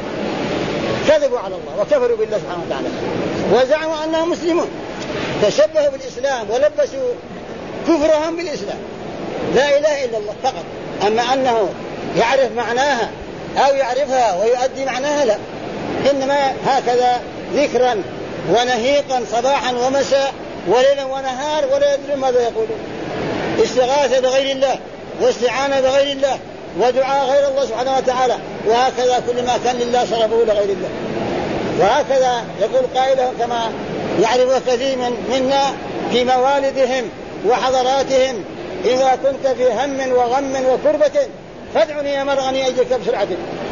كذبوا على الله وكفروا بالله سبحانه وتعالى، وزعموا أنهم مسلمون، تشبهوا بالإسلام ولبسوا كفرهم بالإسلام، لا إله إلا الله فقط. أما أنه يعرف معناها أو يعرفها ويؤدي معناها لا، إنما هكذا ذكرا ونهيقا صباحا ومساء وليلا ونهار، ولا يدري ماذا يقولون. استغاثة بغير الله واستعانة بغير الله ودعاء غير الله سبحانه وتعالى، وهكذا كل ما كان لله صرفه لغير الله. وهكذا يقول قائلهم كما يعرف كثير منا في موالدهم وحضراتهم: إذا كنت في هم وغم وكربة فادعني يا مرغني أجيك بسرعة.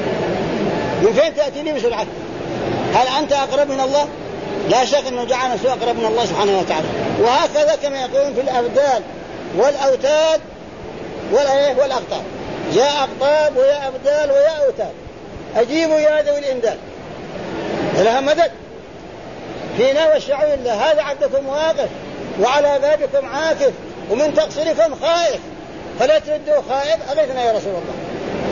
من فين تأتيني بسرعة؟ هل أنت أقرب من الله؟ لا شك أنه جعل نفسه أقرب من الله سبحانه وتعالى. وهكذا كما يقولون في الأبدال والأوتاد والأقطاب: يا أقطاب ويا أبدال ويا أوتاد أجيبوا يا ذوي الإمداد، لها مدد فينا والشعور الله، هذا عبدكم واقف وعلى بابكم عاكف ومن تقصيركم خائف فلا تردوا خائف أغثنا يا رسول الله.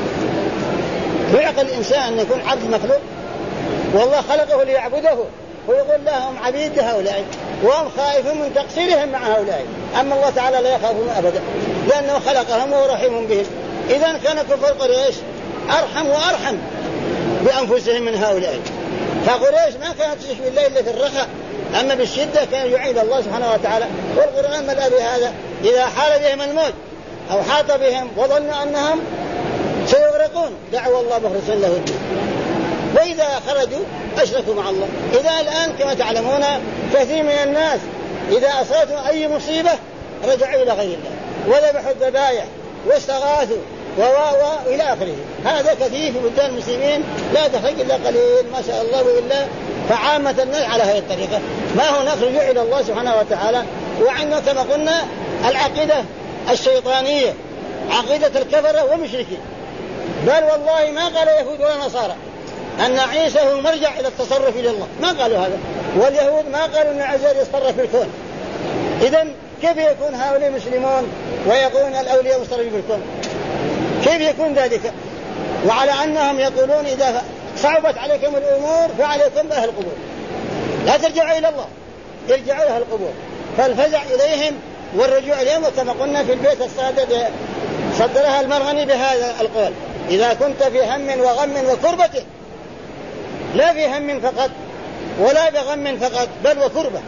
يعقل الإنسان أن يكون عبد مخلوق؟ والله خلقه ليعبده، ويقول لهم عبيد هؤلاء وهم خائفون من تقصيرهم مع هؤلاء. أما الله تعالى لا يخافون أبدا لأنه خلقهم ورحيم بهم. إذن كان كفار قريش أرحم وأرحم بأنفسهم من هؤلاء، فقريش ما كانت تشرك بالله إلا في الرخاء، أما بالشدة كان يعيد الله سبحانه وتعالى. والقرآن ملأ بهذا: إذا حال بهم الموت أو حاط بهم وظنوا أنهم سيغرقون دعوا الله مخلصين له الدين، وإذا خرجوا أشركوا مع الله. إذا الآن كما تعلمون كثير من الناس إذا أصابتهم أي مصيبة رجعوا إلى غير الله وذبحوا الذبائح واستغاثوا إلى آخره. هذا كثير في بلدان المسلمين، لا تخرج إلا قليل ما شاء الله، وإلا فعامة الناس على هذه الطريقة. ما هناك رجوع إلى الله سبحانه وتعالى. وعندنا كما قلنا العقيدة الشيطانية، عقيدة الكفرة والمشركين. بل والله ما قال يهود ولا نصارى أن عيسى هو مرجع إلى التصرف إلى الله، ما قالوا هذا. واليهود ما قالوا أن عزيز يتصرف في الكون. إذن كيف يكون هؤلاء مسلمون ويقولون الأولياء متصرفين في الكون؟ كيف يكون ذلك؟ وعلى أنهم يقولون إذا صعبت عليكم الأمور فعليكم بأهل القبور، لا ترجعوا إلى الله، ارجعوا إلى القبور. فالفزع إليهم والرجوع إليهم. وكما قلنا في البيت السادة صدرها المرغني بهذا القول: إذا كنت في هم وغم وكربة، لا في هم فقط ولا بغم فقط بل وكربة،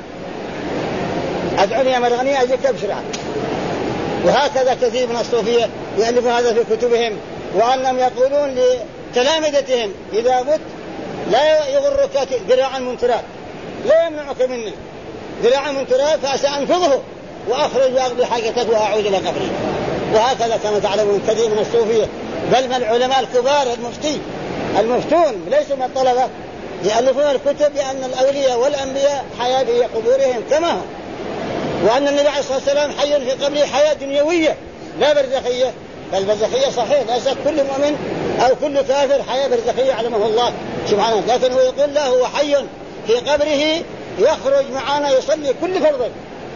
أدعني يا مرغني أجيك بسرعة. وهكذا كثير من الصوفية يألفوا هذا في كتبهم، وأنهم يقولون لتلامذتهم: إذا مت لا يغرك ذراعا من تراب، لا يمنعك مني ذراعا من تراب فسأنفضه وأخرج وأقضي حاجتك وأعود إلى قبري. وهكذا كما تعلمون كثير من الصوفية، بل من العلماء الكبار المفتون ليسوا من الطلبة، يألفون الكتب بأن الأولياء والأنبياء حياة في قبورهم كما هم، وأن النبي عليه الصلاة والسلام حي في قبره حياة دنيوية لا برزخية. بل برزخية صحيح، ليس كل مؤمن أو كل كافر حياة برزخية علمه الله سبحانه، لكن هو يقول له هو حي في قبره يخرج معنا يصلي كل فرض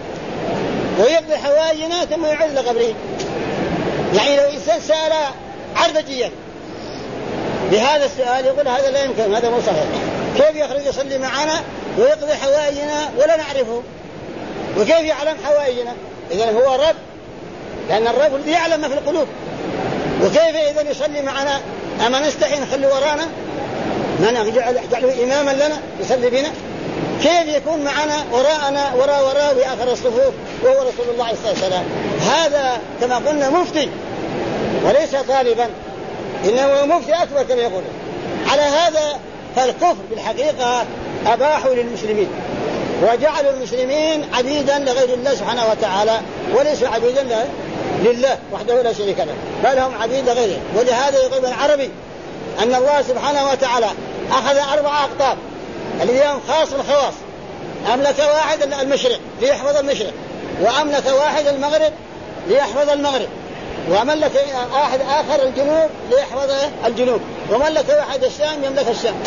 ويقضي حوائجنا ثم يعود لقبره. يعني لو إنسان سأل عربجيا بهذا السؤال يقول هذا لا يمكن، هذا مو صحيح. كيف يخرج يصلي معنا ويقضي حوائجنا ولا نعرفه؟ وكيف يعلم حوائجنا؟ إذن هو رب لأن الرب يعلم ما في القلوب. وكيف إذا يصلي معنا أما نستحي نخلي ورانا من يجعله إماما لنا يصلي بنا؟ كيف يكون معنا وراءنا وراء بآخر الصفوف وهو رسول الله عليه الصلاة والسلام؟ هذا كما قلنا مفتي وليس طالبا، إنه مفتي أكبر كما يقول. على هذا فالكفر بالحقيقة أباحوا للمسلمين وجعلوا المسلمين عبيدا لغير الله سبحانه وتعالى، وليسوا عبيدا لله وحده لا شريك له، بل هم عبيد لغيره. ولهذا يقول ابن عربي أن الله سبحانه وتعالى أخذ 4 أقطاب الذي هم خاص الخواص. أملك واحد المشرق ليحفظ المشرق، وأملك واحد المغرب ليحفظ المغرب، وملك واحد آخر الجنوب ليحفظ الجنوب، وملك واحد الشام يملك الشام.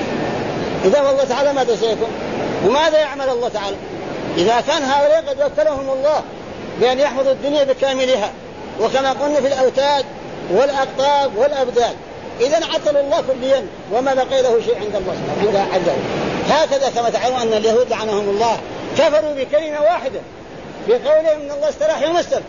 إذا الله تعالى ماذا سيكون؟ وماذا يعمل الله تعالى إذا كان هؤلاء قد وكلهم الله بأن يحفظوا الدنيا بكاملها، وكما قلنا في الأوتاد والأقطاب والأبدال؟ إذن عطلوا الله كليا وما بقي له شيء عند الله سبحانه عنده. هكذا كما تعلمون أن اليهود لعنهم الله كفروا بكلمة واحدة بقولهم أن الله استراح يوم السبت،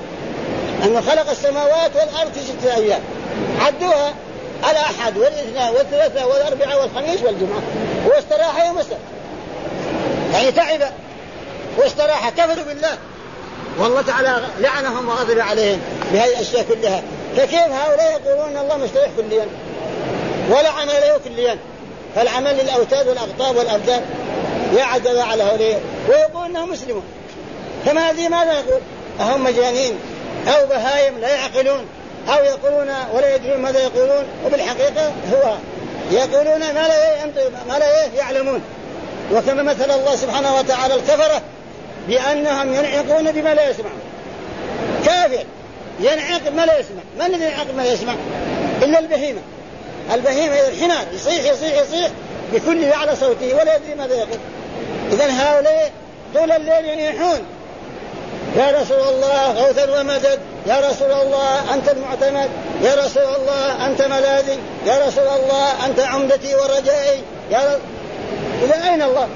أنه خلق السماوات والأرض في 6 أيام، عدوها الأحد والاثنين والثلاثاء والأربعاء والخميس والجمعة، واستراح يوم السبت، يعني تعب واستراح. كفروا بالله والله تعالى لعنهم وغضب عليهم بهذه الأشياء كلها. فكيف هؤلاء يقولون الله مستريح كليا ولا عمل له كليا؟ فالعمل للأوتاد والأقطاب والأبدان يعدل على هؤلاء ويقول أنهم مسلمون. كما هذه ماذا يقول؟ أهم مجانين أو بهايم لا يعقلون أو يقولون ولا يدرون ماذا يقولون، وبالحقيقة هو يقولون ما لا يعلمون. وكما مثل الله سبحانه وتعالى الكفرة بأنهم ينعقون بما لا يسمعون. كافر ينعق ما لا يسمع. من الذي ينعق ما لا يسمع؟ إلا البهيمة. البهيمة الحمار يصيح بكل أعلى صوته ولا يدري ماذا يقول. إذن هؤلاء طول الليل ينيحون يا رسول الله غوثا ومدد، يا رسول الله أنت المعتمد، يا رسول الله أنت ملاذي، يا رسول الله أنت عمدتي ورجائي، إذا أين الله؟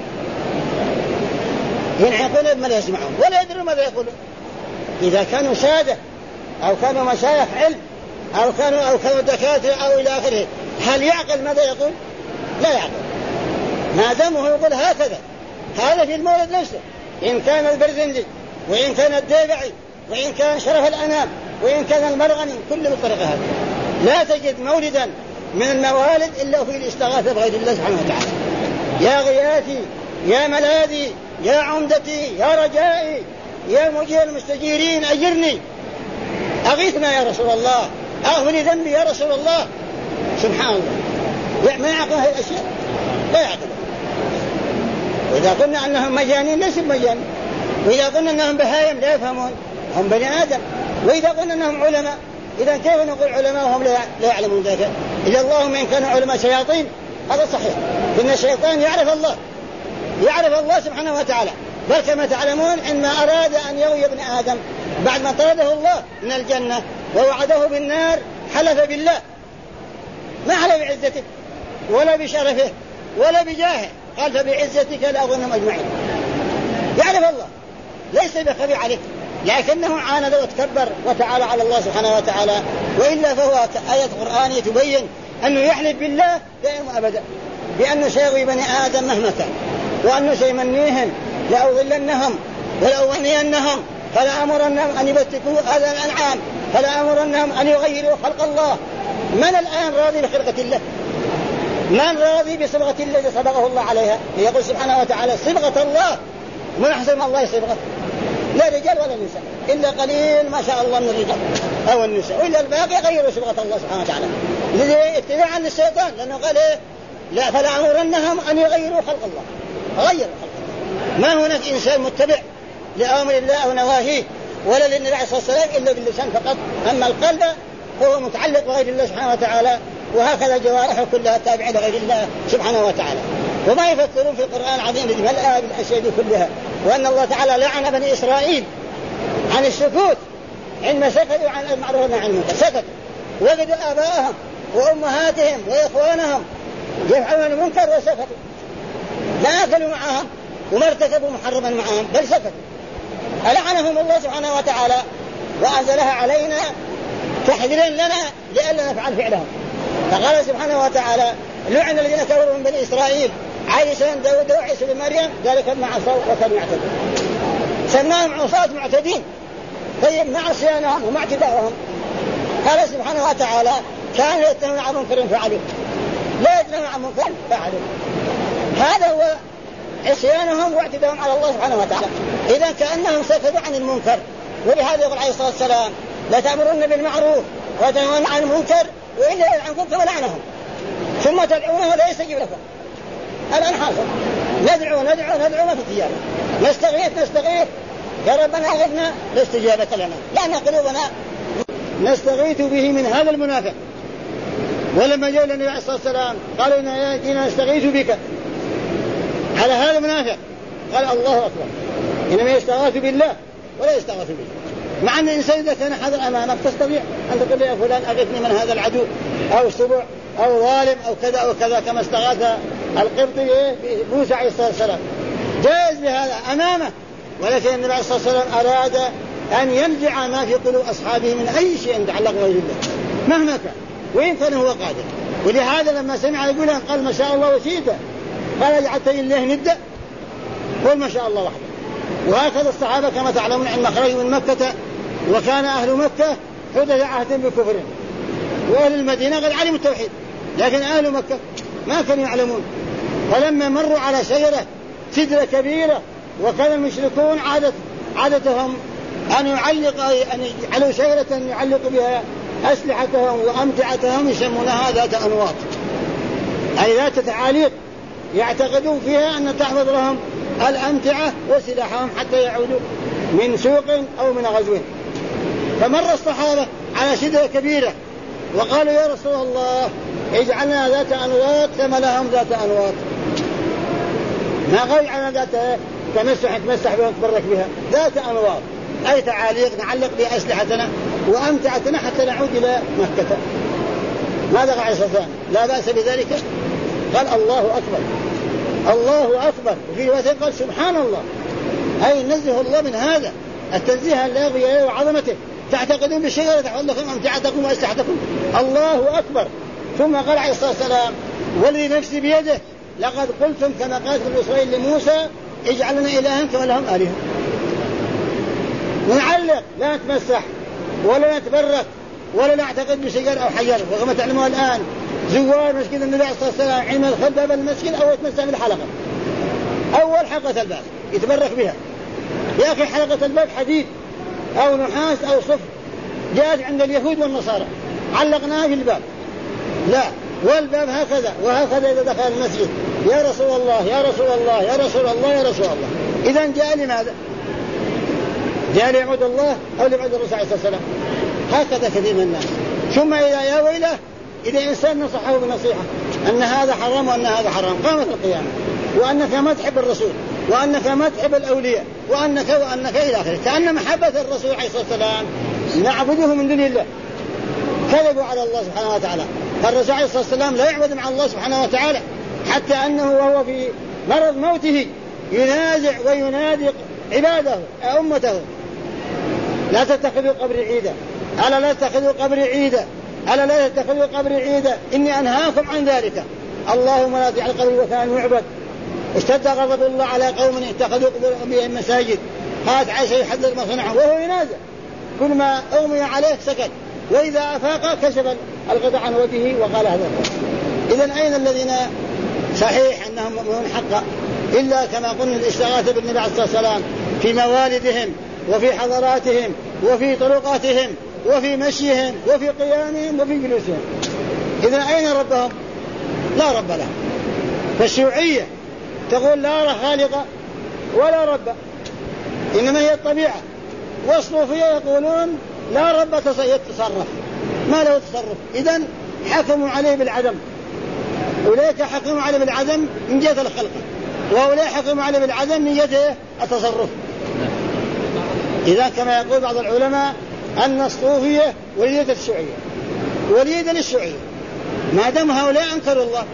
ينعقون بما لا يسمعون ولا يدرون ماذا يقولون. إذا كانوا سادة أو كانوا مشايخ علم أو كانوا دكاترة أو إلى آخره، هل يعقل ماذا يقول؟ لا يعقل. ما دامه يقول هكذا، هذا في المولد نفسه، إن كان البرزنجي وإن كان الديبعي وإن كان شرف الأنام وإن كان المرغني، كل بالطريقة هذه. لا تجد مولدا من الموالد إلا في الاستغاثة بغير الله سبحانه وتعالى. يا غياثي يا ملاذي يا عمدتي يا رجائي يا مجير المستجيرين أجرني، أغيثنا يا رسول الله، أغفر ذنبي يا رسول الله. سبحان الله، ما يعقل هذه الأشياء، لا يعقل. وإذا قلنا أنهم مجانين ليس مجانين، وإذا قلنا أنهم بهايم لا يفهمون، هم بني آدم. وإذا قلنا أنهم علماء، إذا كيف نقول علماء وهم لا يعلمون ذلك؟ إلا اللهم إن كانوا علماء شياطين، هذا صحيح، إن الشيطان يعرف الله سبحانه وتعالى. بل كما تعلمون إن أراد أن يغوي ابن آدم بعد ما طرده الله من الجنة ووعده بالنار حلف بالله، ما حلف بعزته ولا بشرفه ولا بجاهه، قال فبعزتك لأغويهم أجمعين. يعرف الله ليس بخبي عليه، لكنه عاند وتكبر وتعالى على الله سبحانه وتعالى. وإلا فهو آية قرآنية تبين أنه يحلف بالله دائما أبدا بأنه سيغوي بني آدم مهما كان، وأنه سيمنيهم لأضلنهم ولأغوينهم، فلا أمرنهم أن يبتكوا هذا الأنعام، فلا أمرنهم أن يغيروا خلق الله. من الآن راضي بخلقة الله؟ من راضي بصبغة الله التي صبغه الله عليها؟ يقول سبحانه وتعالى صبغة الله، من أحسن ما الله صبغة، لا رجال ولا نساء، إلا قليل ما شاء الله من الرجال أو النساء، وإلا الباقي غيروا صبغة الله سبحانه وتعالى الذي اتباعا للشيطان، لأنه قال لا فلا أمرنهم أن يغيروا خلق الله. غيروا خلق الله، ما هناك إنسان متبع لأمر الله أو نواهيه ولا للنبي عليه الصلاة والسلام إلا باللسان فقط. أما القلب هو متعلق بغير الله سبحانه وتعالى، وهكذا جوارحه كلها تابعة لغير الله سبحانه وتعالى. وما يفكرون في القرآن العظيم الذي ملأ بالأشياء دي كلها، وأن الله تعالى لعن بني إسرائيل عن السكوت عندما سكتوا عن المعروف والنهي عن المنكر، سكتوا وجدوا آباءهم وأمهاتهم وإخوانهم يفعلون المنكر وسكتوا، لا أكلوا معهم وما ارتكبوا محرما معهم بل سكتوا. ألعنهم الله سبحانه وتعالى وأنزلها علينا تحذيرا لنا لئلا نفعل فعلهم. فقال سبحانه وتعالى لعن الذين كفروا من بني إسرائيل على لسان داود وعيسى بن مريم ذلك ما عصوا وكانوا يعتدون. سماهم عصاة معتدين. طيب مع عصيانهم ومع اعتداءهم قال سبحانه وتعالى كانوا يتنهون عن منكر فعلوا لا يتنهون عن منكر فعلوا. هذا هو عصيانهم واعتداءهم على الله سبحانه وتعالى. إذا كأنهم سكتوا عن المنكر. ولهذا يقول عليه الصلاة والسلام لا تأمرون بالمعروف وتنهون عن المنكر وإن يلعنكم كما لعنهم ثم تدعونه ولا يستجيب لكم. الآن حاصل ندعو ما في تجارة نستغيث يا ربنا أغثنا لاستجابة لنا لأن قلوبنا نستغيث به من هذا المنافق. ولما جاء النبي عليه الصلاة والسلام قالوا إننا نستغيث بك على هذا المنافق قال الله أكبر إنما يستغاث بالله ولا يستغاث به. مع أن الإنسان إذا كان حاضر أمامك تستطيع أن تقول يا فلان أغثني من هذا العدو أو السبع أو ظالم أو كذا أو كذا كما استغاث القبطي بموسى عليه الصلاة والسلام جائز بهذا أمامه. ولكن النبي عليه الصلاة والسلام أراد أن ينزع ما في قلوب أصحابه من أي شيء يتعلق بغير الله مهما كان وإن كان هو قادر. ولهذا لما سمع يقول قال ما شاء الله وشئت قال جعلتني الله ندة قل ما شاء الله وحده. وهكذا الصحابة كما تعلمون عندما خرجوا من مكة وكان أهل مكة حدث عهد بكفر وأهل المدينة قد علموا التوحيد لكن أهل مكة ما كانوا يعلمون. فلما مروا على شجرة سدرة كبيرة وكان المشركون عادتهم أن يجعلوا شجرة يعلقوا بها أسلحتهم وأمتعتهم يسمونها ذات أنواط أي ذات تعاليق يعتقدون فيها أن تحفظ لهم الأمتعة وسلاحهم حتى يعودوا من سوق أو من غزو. فمر الصحابة على شجرة كبيرة وقالوا يا رسول الله اجعلنا ذات أنواط كما لهم ذات أنواط. ما قالوا اجعلنا ذات تمسح بها وتبرك بها ذات أنواط أي تعاليق نعلق بها أسلحتنا وأمتعتنا حتى نعود إلى مكة. ماذا قال عليه الصلاة والسلام لا بأس بذلك قال الله أكبر الله أكبر. وفي رواية قال سبحان الله أي نزه الله من هذا التنزيه اللاغي وعظمته. تعتقدون بالشجرة تحفظ لكم أمتعتكم وأسلحتكم الله أكبر. ثم قال عليه الصلاة والسلام والذي نفسي بيده لقد قلتم كما قالت بنو إسرائيل لموسى اجعل لنا إلها كما لهم آلهة. نعلق لا نتمسح ولا نتبرك ولا نعتقد بشجر أو حجر. وكما تعلمون الآن زوار مسجد النبي عليه الصلاة والسلام عندما يدخل باب المسجد أو يتمسح بالحلقة أول حلقة الباب يتبرك بها. يا أخي حلقة الباب حديد أو نحاس أو صفر جاءت عند اليهود والنصارى علقناها في الباب لا والباب هكذا وهكذا إذا دخل المسجد يا رسول الله يا رسول الله يا رسول الله يا رسول الله. إذن جاء لماذا؟ جاء ليعبد الله أو ليعبد الرسول عليه الصلاة والسلام. هكذا كثير من الناس. ثم إذا يا ويله إذا إنسان نصحه بنصيحة أن هذا حرام وأن هذا حرام قامت القيامة وأنك ما تحب الرسول وأنك ما تحب الأولياء وأنك إلى آخره. كأن محبة الرسول عليه الصلاة والسلام نعبده من دون الله. كذبوا على الله سبحانه وتعالى. فالرسول عليه الصلاة والسلام لا يعبد مع الله سبحانه وتعالى حتى أنه وهو في مرض موته ينازع وينادي عباده أمته لا تتخذوا قبري عيدا ألا لا تتخذوا قبري عيدا ألا لا تتخذوا قبري عيدا إني أنهاكم عن ذلك اللهم لا تجعل قبري وثنا يعبد. اشتد غضب الله على قوم اتخذوا قبور أنبيائهم مساجد. هات عائشة يحذر ما صنعه وهو ينازع كل ما أغمي عليه سكت وإذا أفاق كشف الغطاء عن وجهه وقال هذا. إذن أين الذين صحيح أنهم مؤمنون حقا إلا كما قلنا الاستغاثة بالنبي عليه الصلاة والسلام في موالدهم وفي حضراتهم وفي طرقاتهم وفي مشيهم وفي قيامهم وفي جلوسهم. إذن أين ربهم؟ لا رب لهم. فالشيوعية تقول لا خالق ولا رب إنما هي الطبيعة. والصوفية يقولون لا رب يتصرف ما له تصرف. إذن حكموا عليه بالعدم. أولئك حكموا عليه بالعدم من جهة الخلق وأولئك حكموا عليه بالعدم من جهة التصرف. إذا كما يقول بعض العلماء أن الصوفية وليدة الشيوعية وليدة للشيوعية ما دام هؤلاء أنكروا الله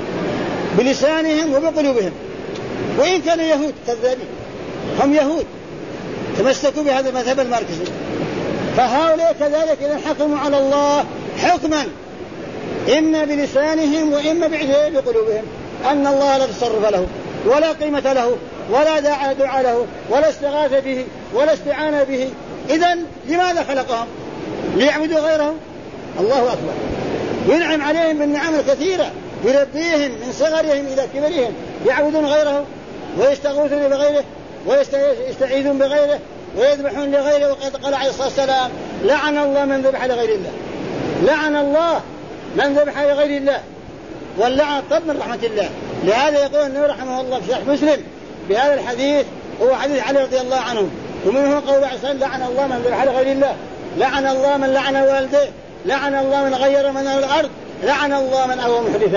بلسانهم وبقلوبهم وإن كانوا يهود كذابين. هم يهود تمسكوا بهذا المذهب الماركسي فهؤلاء كذلك إذا حكموا على الله حكما إما بلسانهم وإما بقلوبهم أن الله لا تصرف له ولا قيمة له ولا دعاء له ولا استغاث به ولا استعانة به. إذن لماذا خلقهم؟ ليعبدوا غيره؟ الله أكبر. ينعم عليهم بالنعم الكثيرة، يربيهم من صغرهم إلى كبرهم، يعبدون غيره ويستغوثون بغيره ويستعيذون بغيره ويذبحون لغيره. وقد قال عليه الصلاة والسلام: لعن الله من ذبح لغير الله. لعن الله من ذبح لغير الله، واللعن طرد من رحمة الله. لهذا يقول النبي رحمه الله في صحيح مسلم بهذا الحديث، هو حديث علي رضي الله عنه، ومنه قول عسان: لعن الله من ذبح لغير الله، لعن الله من لعن والديه، لعن الله من غير منار الأرض، لعن الله من أوى محدثا.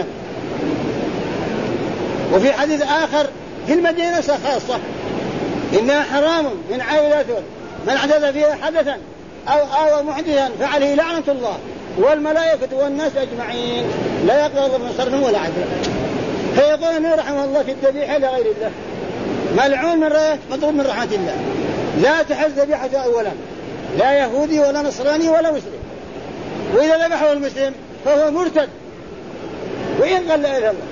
وفي حديث آخر في المدينة خاصة: إنها حرام من عائلات من حدث فيها حدثا أو آوى محدثا فعليه لعنة الله والملائكة والناس أجمعين لا يقبل الله من صرف ولا عدل. فيقول النبي رحمه الله في الذبيحة لغير الله: ملعون من رأيه مطرود من رحمة الله. لا تحل ذبيحته أولا، لا يهودي ولا نصراني ولا مسلم، وإذا ذبحه المسلم فهو مرتد وإن قال لا إله إلا الله.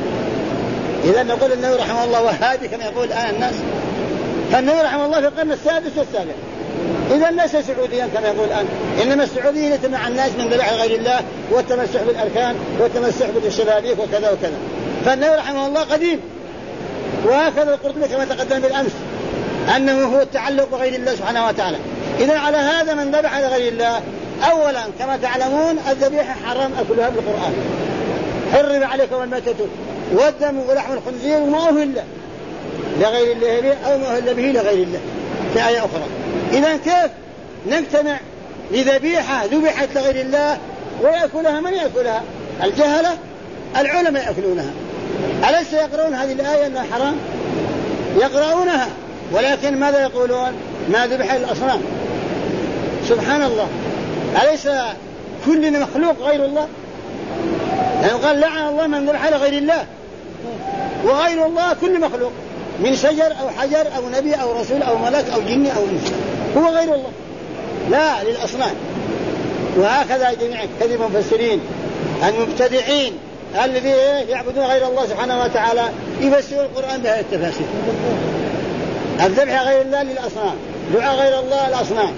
إذا نقول النبي رحمه الله وهابي كما يقول الآن الناس، فالنبي رحمه الله في القرن السادس والسابع. إذا ليس سعوديا كما يقول الآن، إنما السعوديين يتمنع الناس من ذبح غير الله والتمسح بالأركان والتمسح بالشبابيك وكذا وكذا. فالنبي رحمه الله قديم. وهكذا القرطبي كما تقدم بالأمس أنه هو التعلق بغير الله سبحانه وتعالى. إذا على هذا من ذبح لغير الله، أولا كما تعلمون الذبيحة حرام أكلها بالقرآن: حرم عليكم الميتة والدم ولحم الخنزير وما أهل لغير الله به أو ما أهل به لغير الله، في آية أخرى. إذا كيف نجتمع لذبيحة ذبحت لغير الله ويأكلها؟ من يأكلها؟ الجهلة، العلماء يأكلونها. أليس يقرؤون هذه الآية أنها حرام؟ يقرؤونها، ولكن ماذا يقولون؟ ما ذبح للأصنام. سبحان الله، أليس كل مخلوق غير الله؟ يعني قال: لعن الله من ذبح لغير الله. وغير الله كل مخلوق من شجر أو حجر أو نبي أو رسول أو ملك أو جن أو إنس، هو غير الله، لا للأصنام. وهكذا جميع كذب المفسرين المبتدعين الذين يعبدون غير الله سبحانه وتعالى يفسرون القرآن بهذه التفاسير. الذبح غير الله للأصنام، دعاء غير الله الأصنام،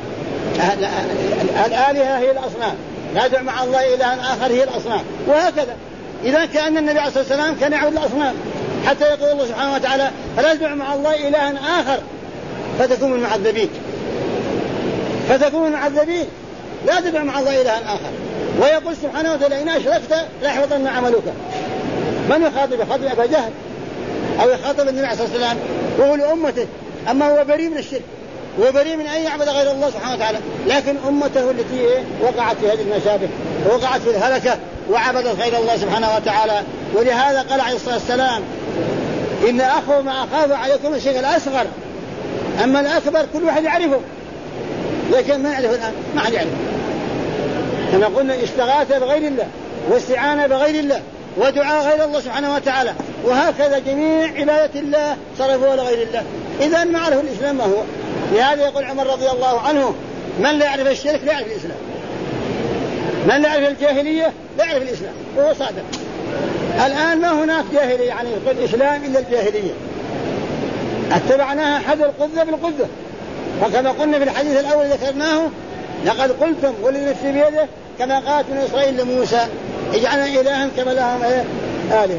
الآلهة هي الأصنام، لا دع مع الله إلها آخر هي الأصنام، وهكذا. إذا كأن النبي عليه الصلاة والسلام كان يعبد الأصنام، حتى يقول الله سبحانه وتعالى: فلا تدع مع الله إلها آخر فتكون من المعذبين. فتكون من المعذبين، لا تدع مع الله إلها آخر. ويقول سبحانه وتعالى: إن أشركت ليحبطن عملك. من يخاطب؟ يخاطب أبا جهل أو يخاطب النبي عليه الصلاة والسلام وهو لأمته، أما هو بريء من الشرك وبريء من أن يعبد غير الله سبحانه وتعالى. لكن أمته التي وقعت في هذه المشابه ووقعت في الهلكة وعبدت غير الله سبحانه وتعالى. ولهذا قال عليه الصلاة والسلام: إن أخو ما أخاف عليكم الشيء الأصغر، أما الأكبر كل واحد يعرفه، لكن ما يعرفه الآن، ما حد يعرفه. كما قلنا: استغاثة بغير الله واستعانة بغير الله ودعاء غير الله سبحانه وتعالى، وهكذا جميع عبادة الله صرفوها لغير الله. إذا ما عرف الإسلام ما هو. لهذا يقول عمر رضي الله عنه: من لا يعرف الشرك لا يعرف الإسلام، من لا يعرف الجاهلية لا يعرف الإسلام. وهو صادق. الآن ما هناك جاهلية يعني في الإسلام إلا الجاهلية، اتبعناها حذو القذة بالقذة. وكما قلنا في الحديث الأول ذكرناه: لقد قلتم والذي نفسي بيده كما قالت من إسرائيل لموسى اجعلنا إلها كما لهم آلهة.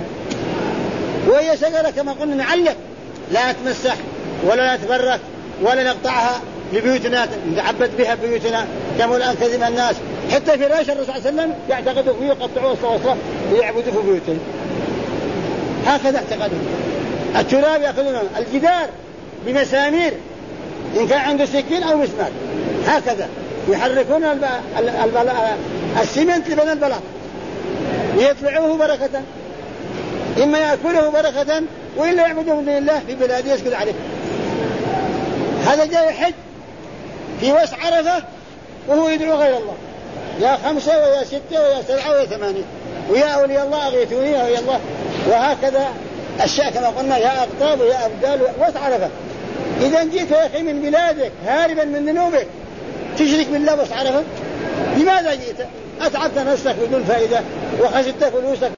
وهي شجرة كما قلنا نعلق، لا نتمسح ولا نتبرك ولا نقطعها لبيوتنا نتعبد بها بيوتنا كما الآن كذب الناس. حتى في رأس الرسول صلى الله عليه وسلم يعتقدوا فيه ويقطعوه صوصة ليعبدوا في بيوتهم، هكذا اعتقدوا. التراب يأخذونه، الجدار بمسامير إن كان عنده سكين أو مسمار، هكذا يحركون السمنت لبن البلاط ليطلعوه بركة، إما يأكله بركة وإلا يعبدوه من الله في بلاد يسكت عليه. هذا جاء يحج في وسط عرفة وهو يدعو غير الله: يا 5 ويا 6 ويا 7 ويا 8 ويا أولي الله أغيثوني يا الله. وهكذا الشيء كما قلنا: يا أقطاب ويا أبدال وسط عرفة. إذا جيت يا أخي من بلادك هاربا من ذنوبك تشرك بالله بس عرفت لماذا جئت؟ أتعبت نفسك بدون فائدة وخسرت فلوسك